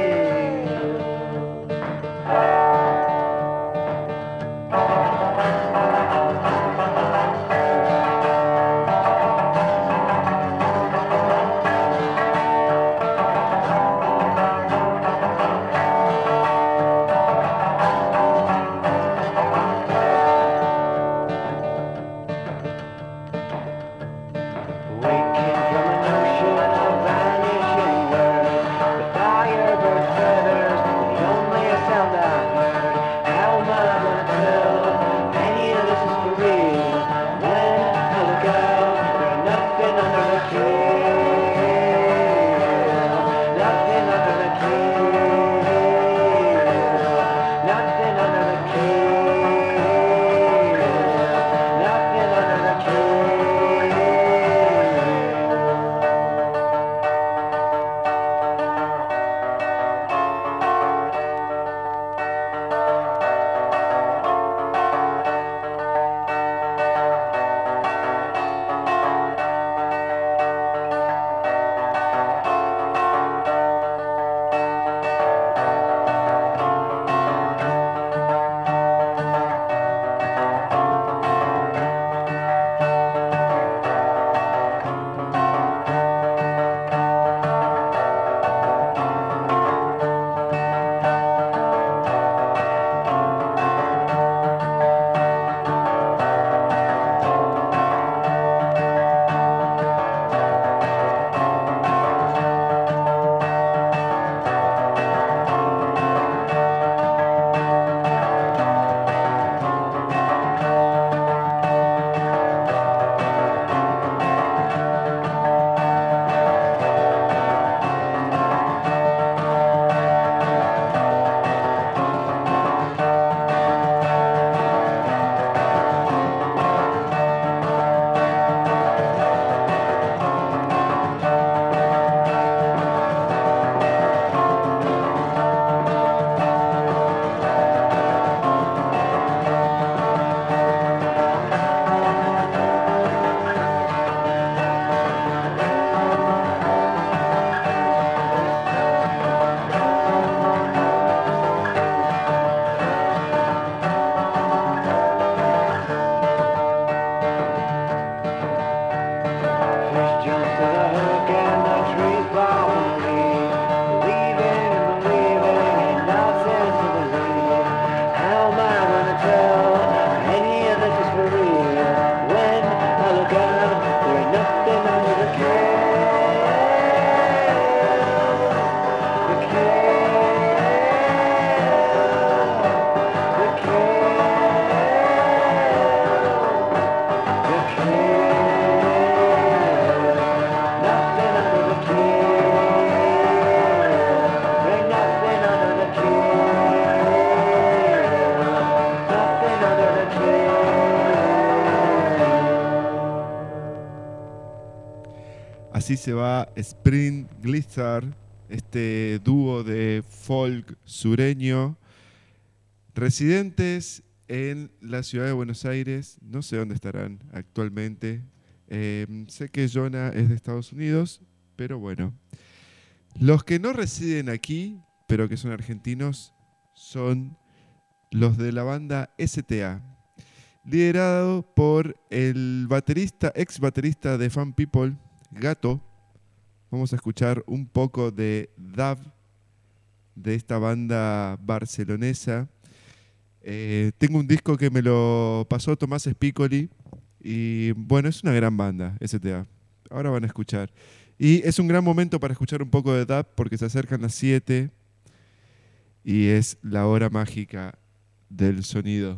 Así se va Spring Blizzard, este dúo de folk sureño, residentes en la ciudad de Buenos Aires. No sé dónde estarán actualmente. Eh, sé que Jonah es de Estados Unidos, pero bueno. Los que no residen aquí, pero que son argentinos, son los de la banda S T A, liderado por el baterista, ex baterista de Fun People, Gato. Vamos a escuchar un poco de Dab, de esta banda barcelonesa. Eh, tengo un disco que me lo pasó Tomás Spicoli y bueno, es una gran banda, S T A. Ahora van a escuchar. Y es un gran momento para escuchar un poco de Dab porque se acercan las siete y es la hora mágica del sonido.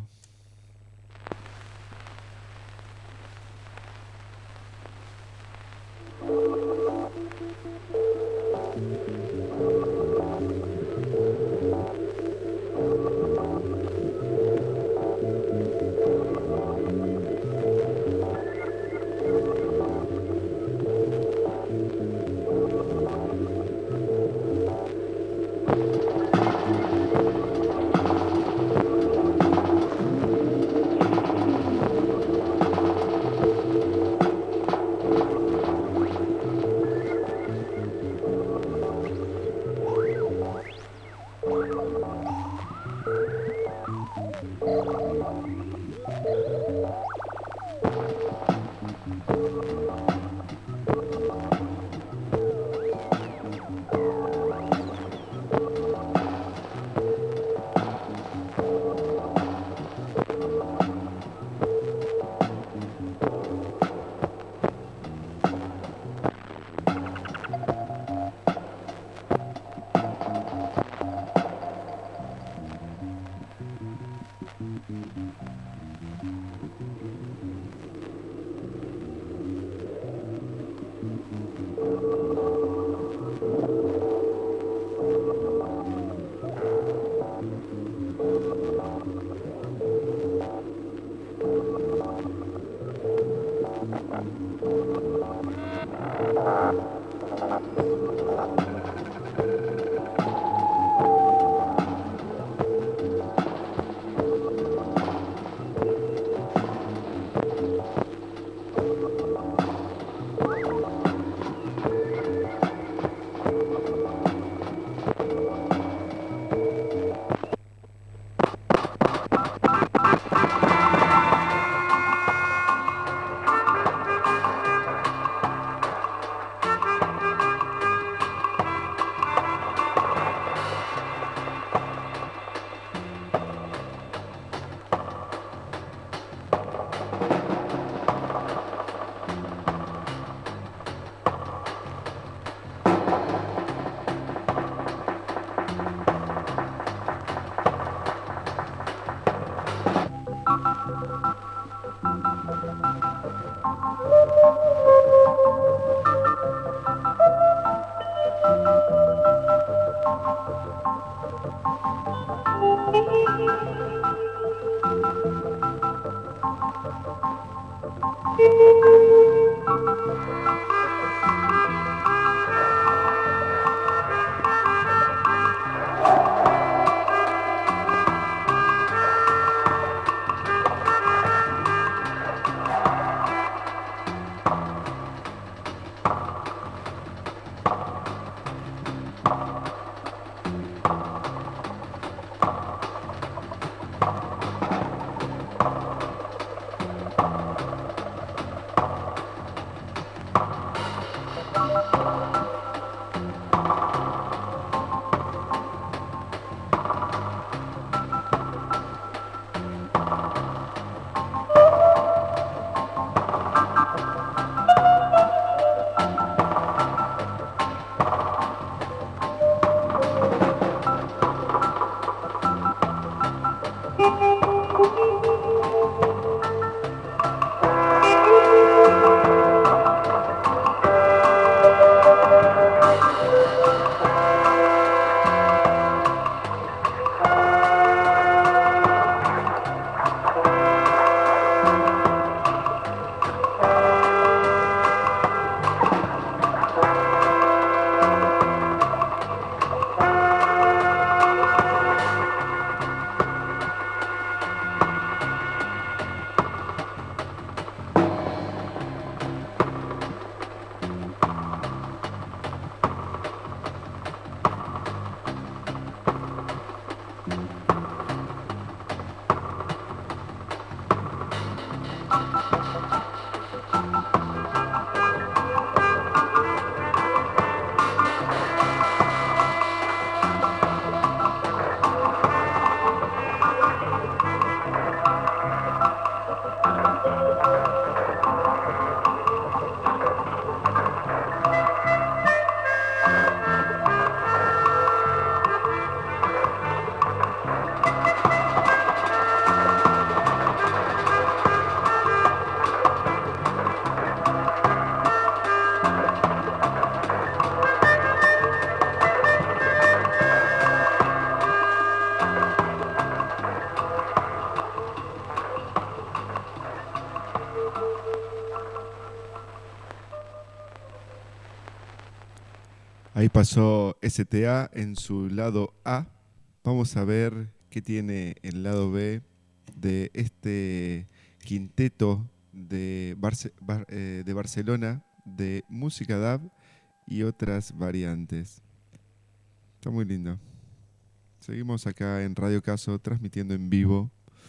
Ahí pasó S T A en su lado A. Vamos a ver qué tiene el lado B de este quinteto de, Barce- Bar- eh, de Barcelona de música dub y otras variantes. Está muy lindo. Seguimos acá en Radio Caso transmitiendo en vivo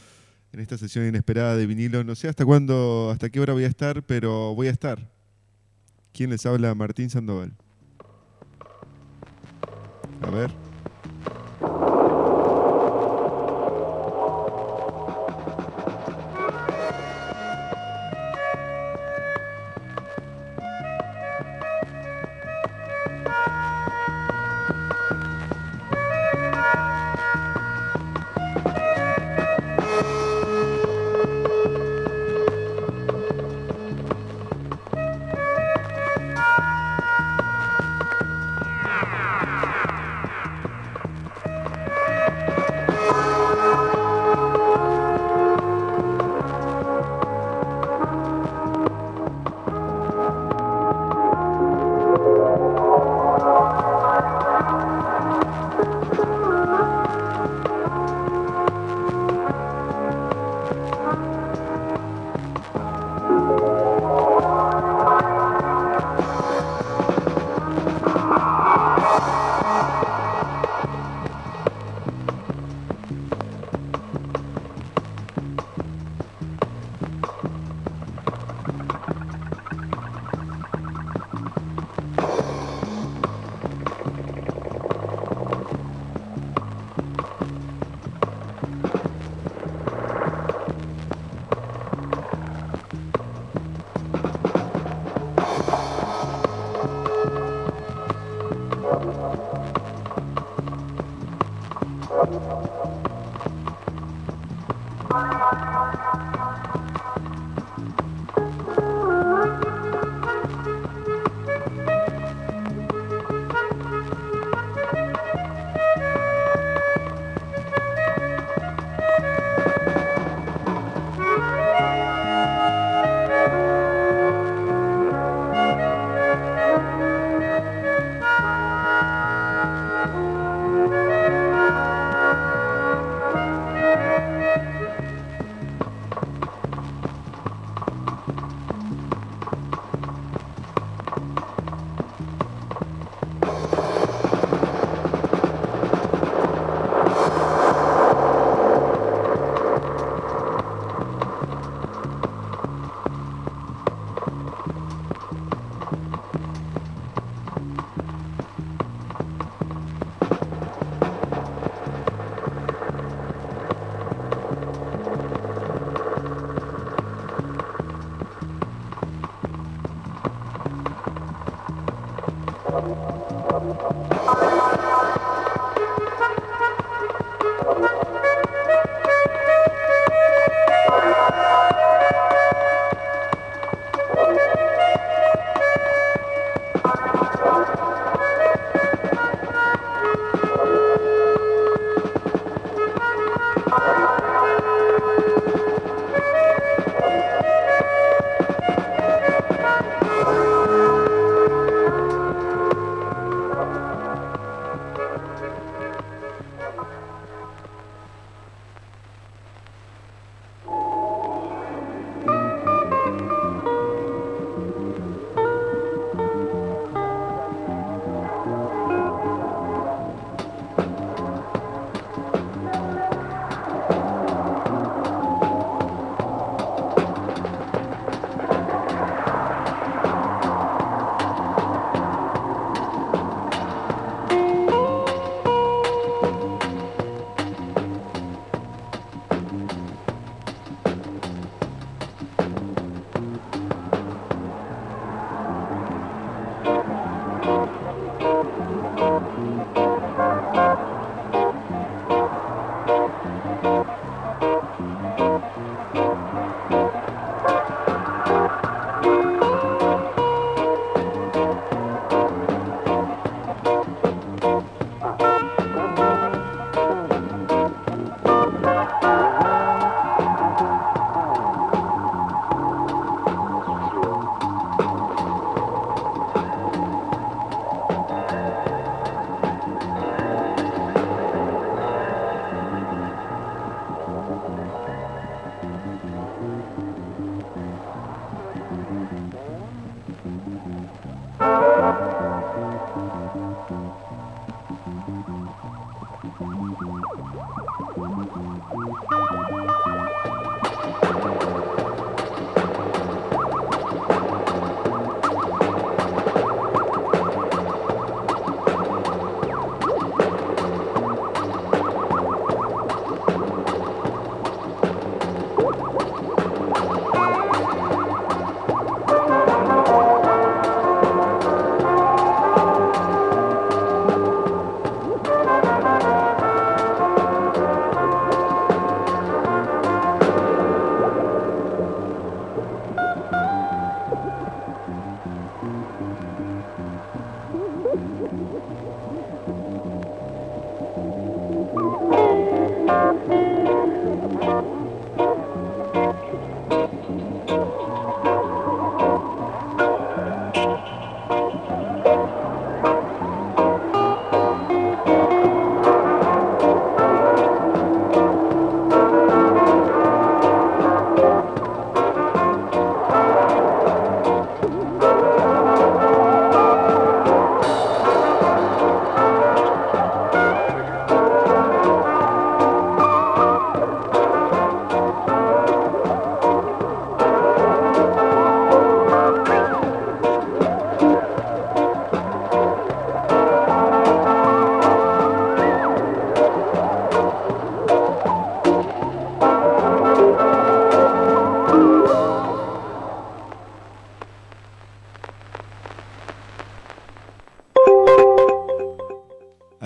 en esta sesión inesperada de vinilo. No sé hasta cuándo, hasta qué hora voy a estar, pero voy a estar. ¿Quién les habla? Martín Sandoval. A ver.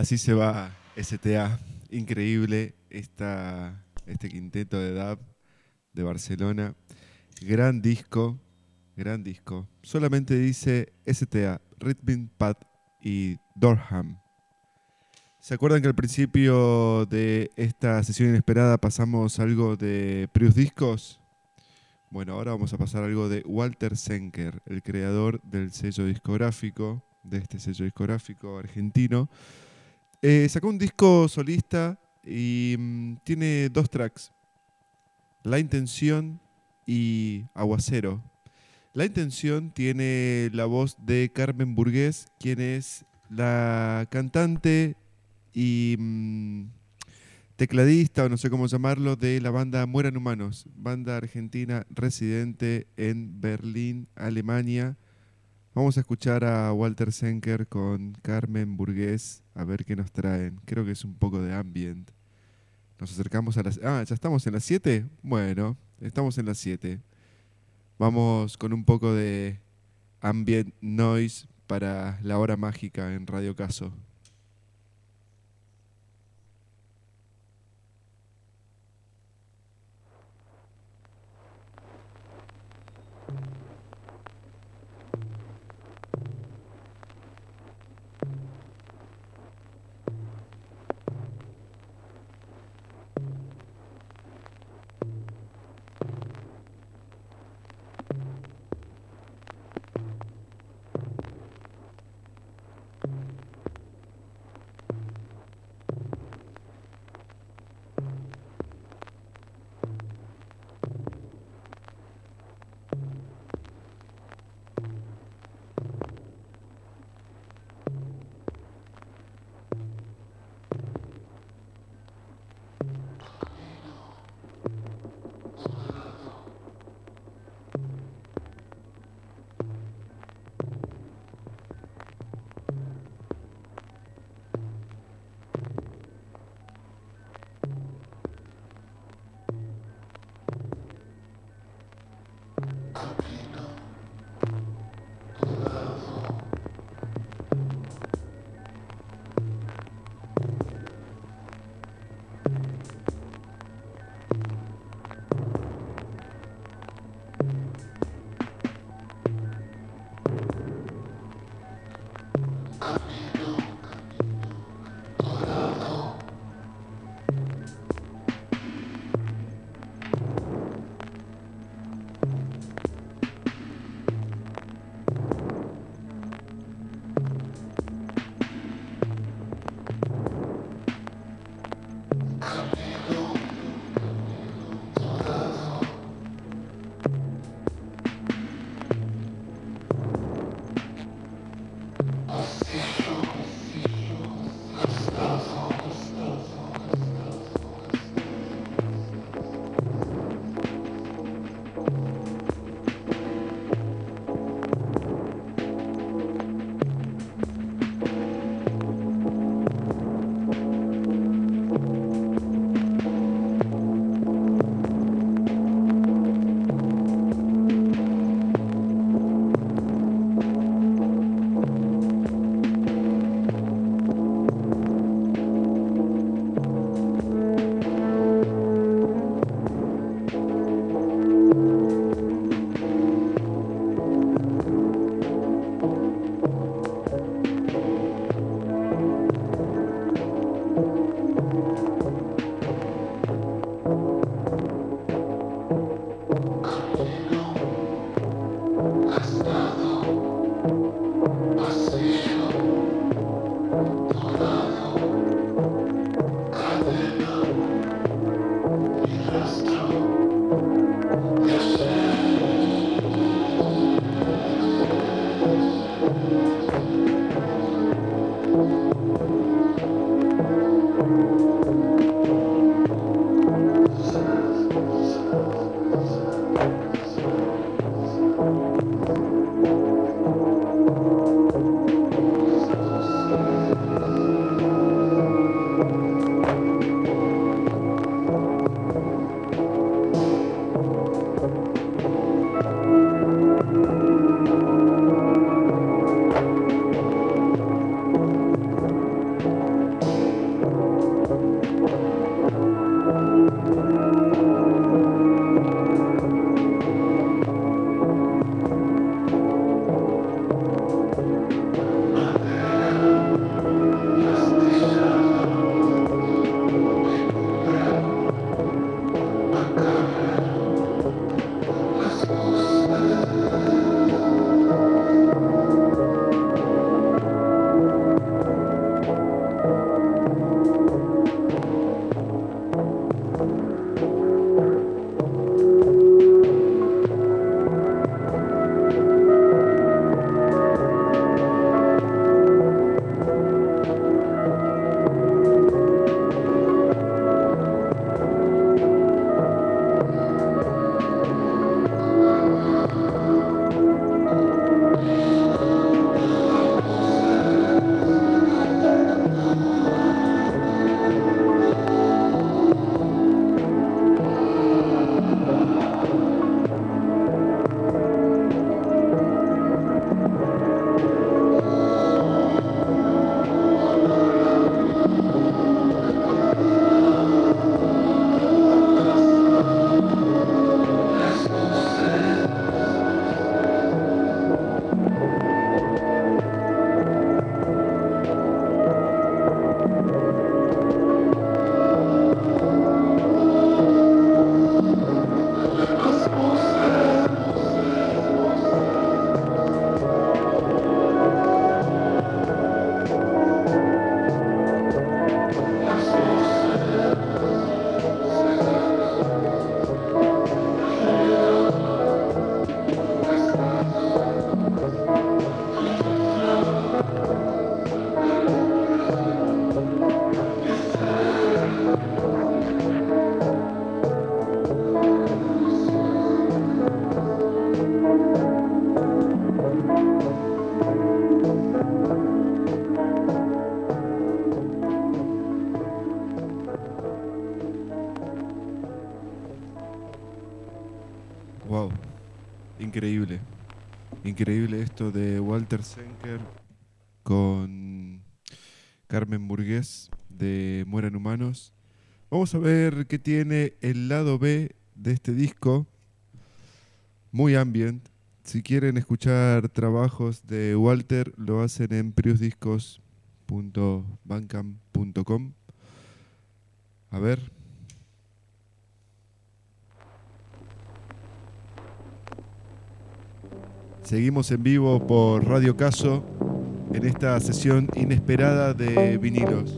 Así se va S T A. Increíble esta, este quinteto de dub de Barcelona. Gran disco, gran disco. Solamente dice S T A, Rhythm Pad y Dorham. ¿Se acuerdan que al principio de esta sesión inesperada pasamos algo de Prius Discos? Bueno, ahora vamos a pasar algo de Walter Senker, el creador del sello discográfico, de este sello discográfico argentino. Eh, sacó un disco solista y mmm, tiene dos tracks, La Intención y Aguacero. La Intención tiene la voz de Carmen Burgués, quien es la cantante y mmm, tecladista, o no sé cómo llamarlo, de la banda Mueran Humanos, banda argentina residente en Berlín, Alemania. Vamos a escuchar a Walter Senker con Carmen Burgués, a ver qué nos traen. Creo que es un poco de ambient. Nos acercamos a las... Ah, ¿ya estamos en las siete? Bueno, estamos en las siete. Vamos con un poco de ambient noise para la hora mágica en Radio Caso. Wow, increíble. Increíble esto de Walter Schenker con Carmen Burgués de Mueran Humanos. Vamos a ver qué tiene el lado B de este disco, muy ambient. Si quieren escuchar trabajos de Walter, lo hacen en prius discos punto bandcamp punto com. A ver. Seguimos en vivo por Radio Caso en esta sesión inesperada de vinilos.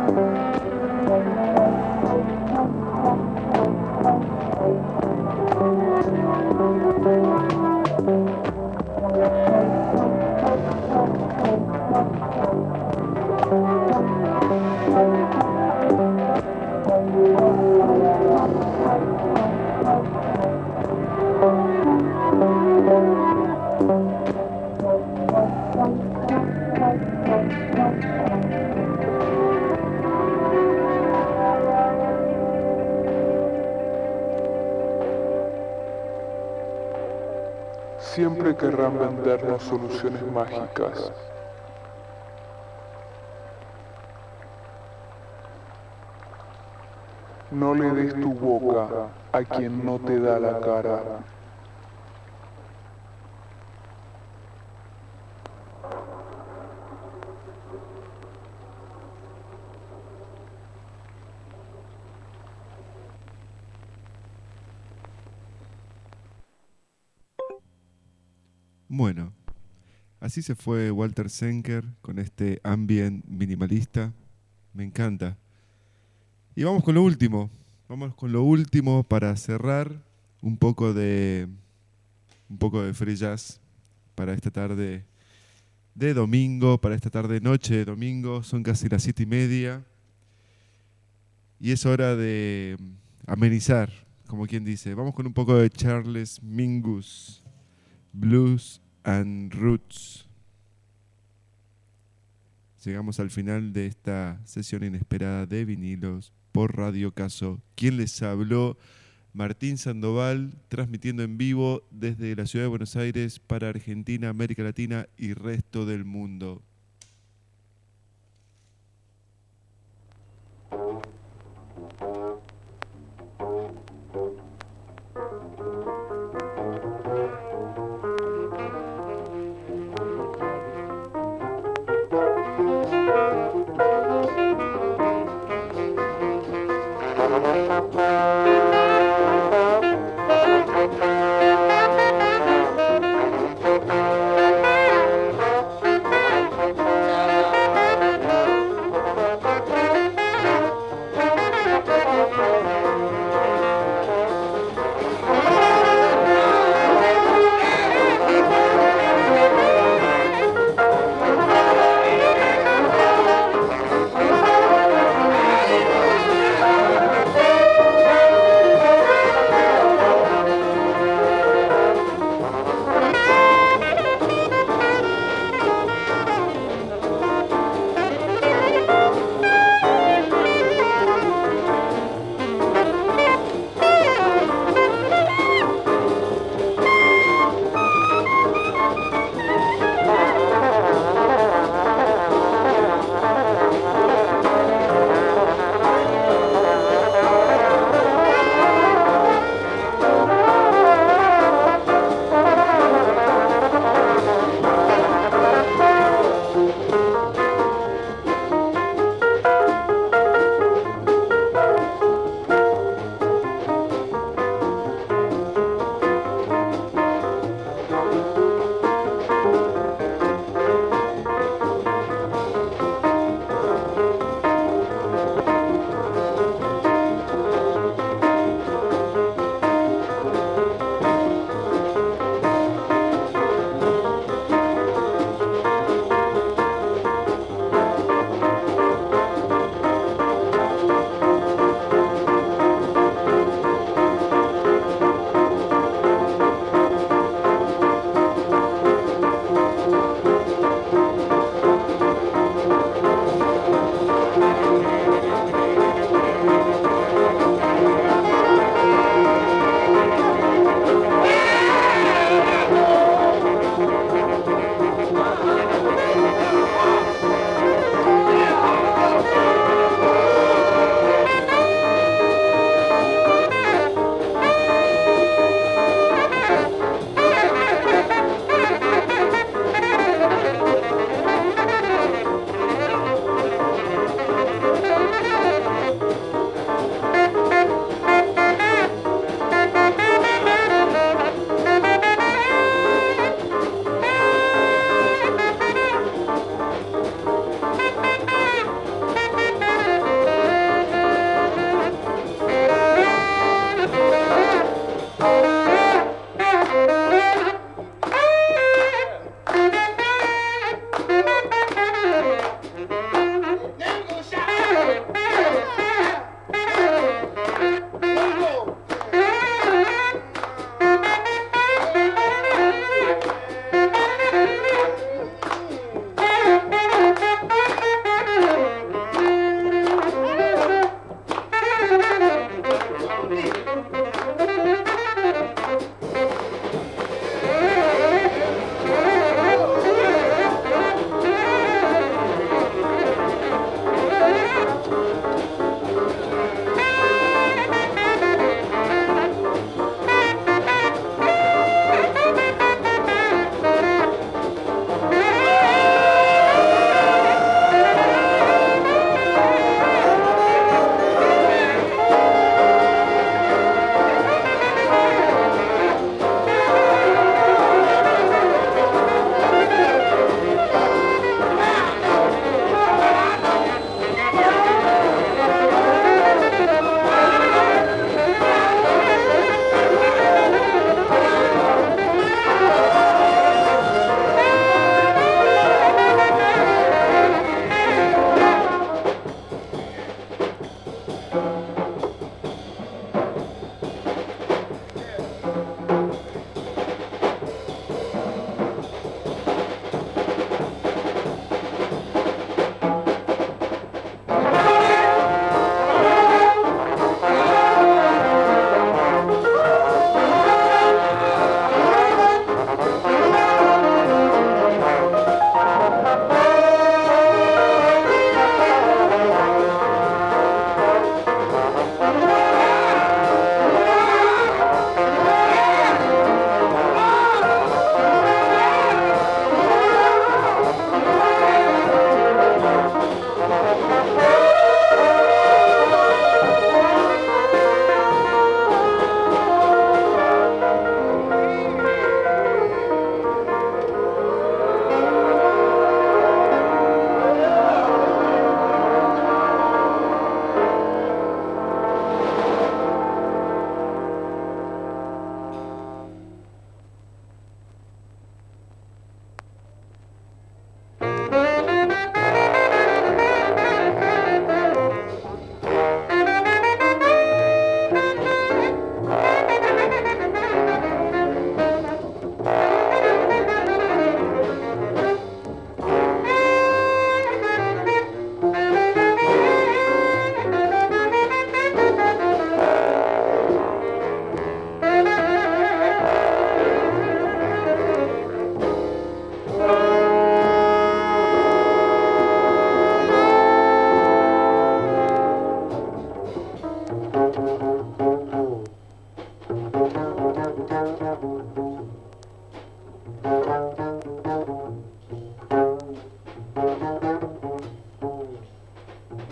Siempre querrán vendernos soluciones mágicas. No le des tu boca a quien no te da la cara. Bueno, así se fue Walter Schenker con este ambient minimalista. Me encanta. Y vamos con lo último. Vamos con lo último para cerrar un poco de un poco de free jazz para esta tarde de domingo, para esta tarde noche de domingo. Son casi las siete y media y es hora de amenizar, como quien dice. Vamos con un poco de Charles Mingus, Blues and Roots. Llegamos al final de esta sesión inesperada de vinilos por Radio Caso. ¿Quién les habló? Martín Sandoval, transmitiendo en vivo desde la ciudad de Buenos Aires para Argentina, América Latina y resto del mundo.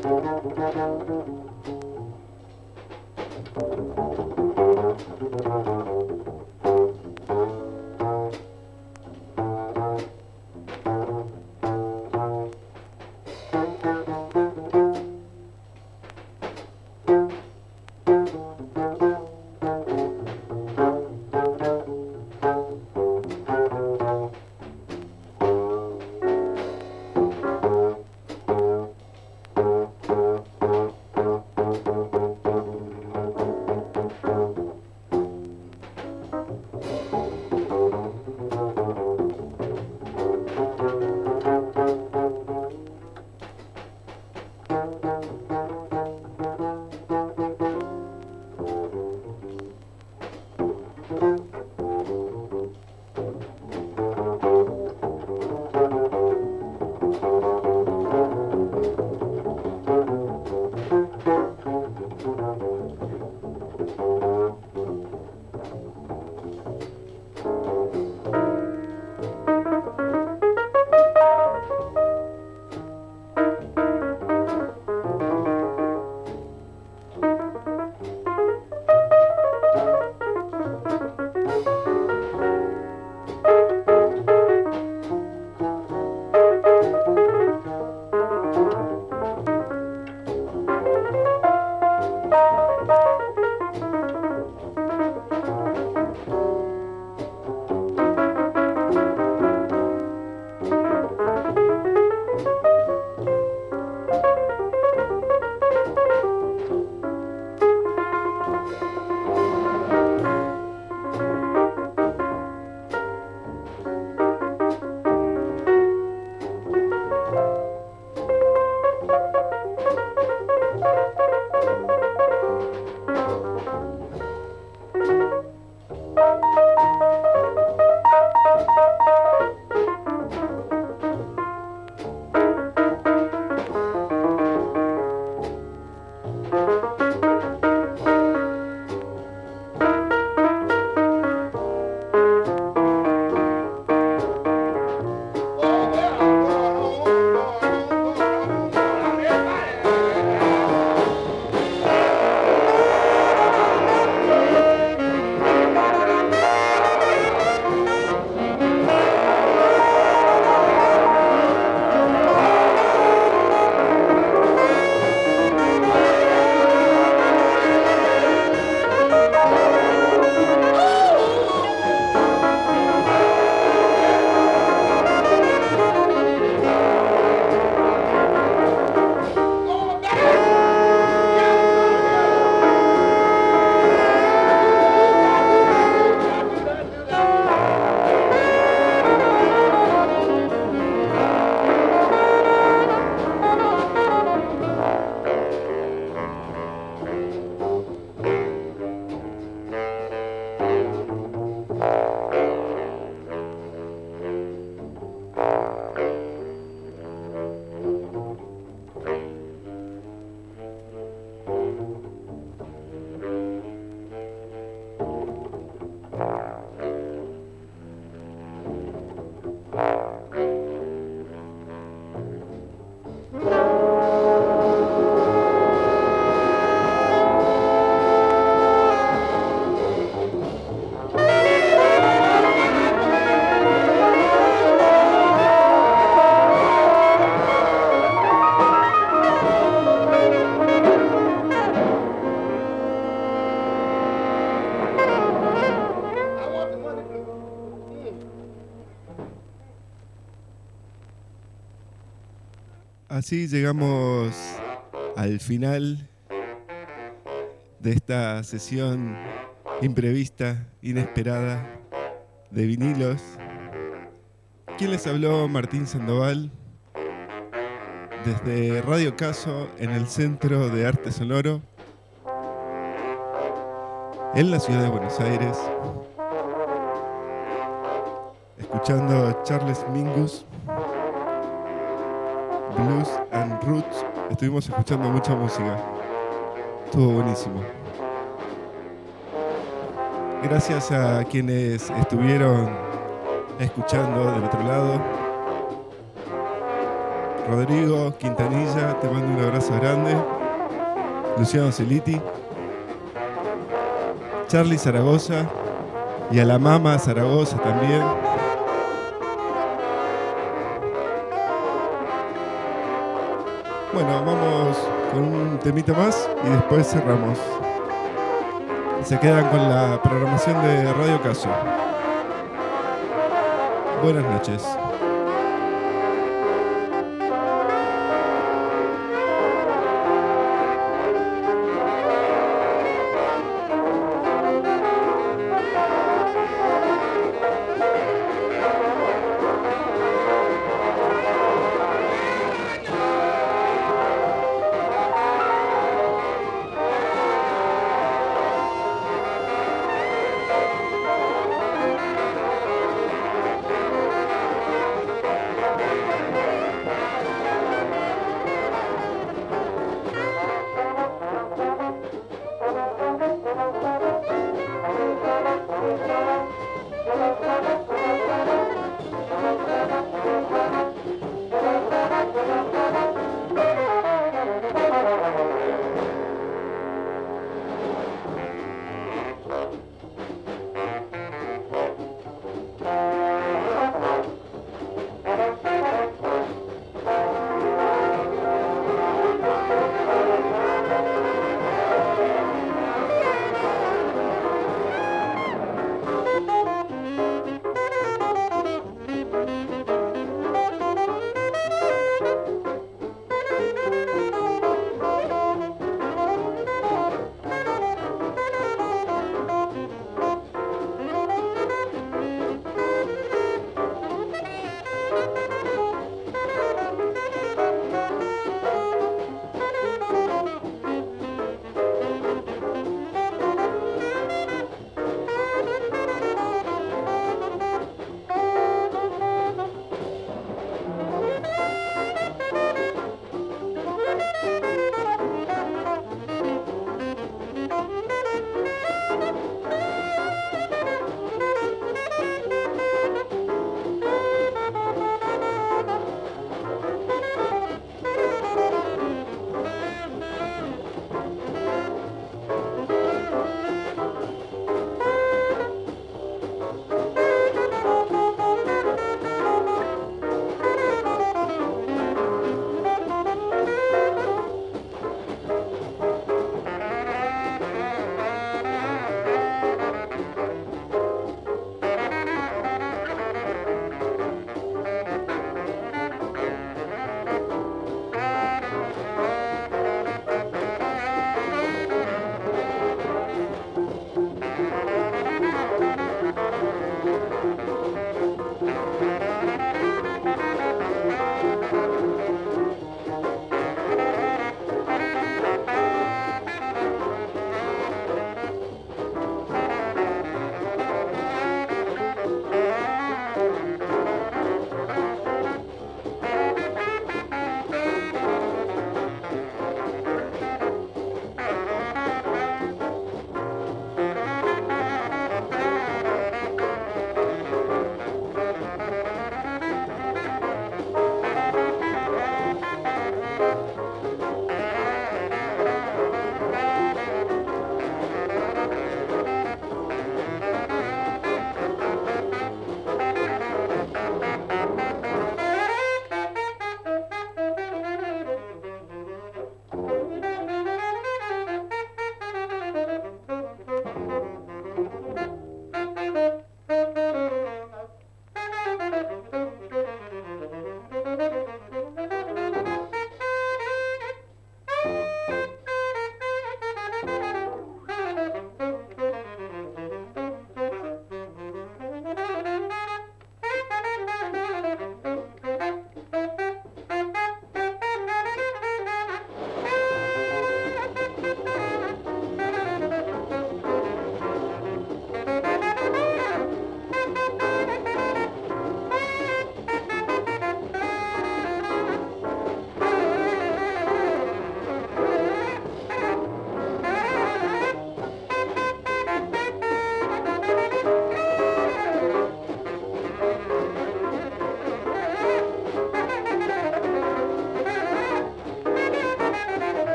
Así llegamos al final de esta sesión imprevista, inesperada, de vinilos. ¿Quién les habló? Martín Sandoval, desde Radio Caso, en el Centro de Arte Sonoro, en la ciudad de Buenos Aires, escuchando Charles Mingus, Blues and Roots. Estuvimos escuchando mucha música, estuvo buenísimo. Gracias a quienes estuvieron escuchando del otro lado. Rodrigo Quintanilla, te mando un abrazo abrazo grande. Luciano Celiti, Charlie Zaragoza y a la Mama Zaragoza también. Bueno, vamos con un temita más y después cerramos. Se quedan con la programación de Radio Caso. Buenas noches.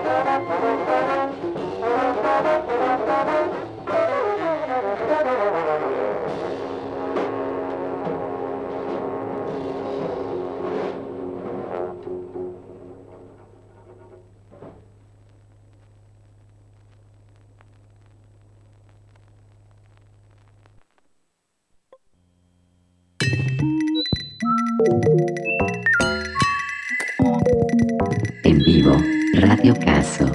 En vivo, Radio Caso.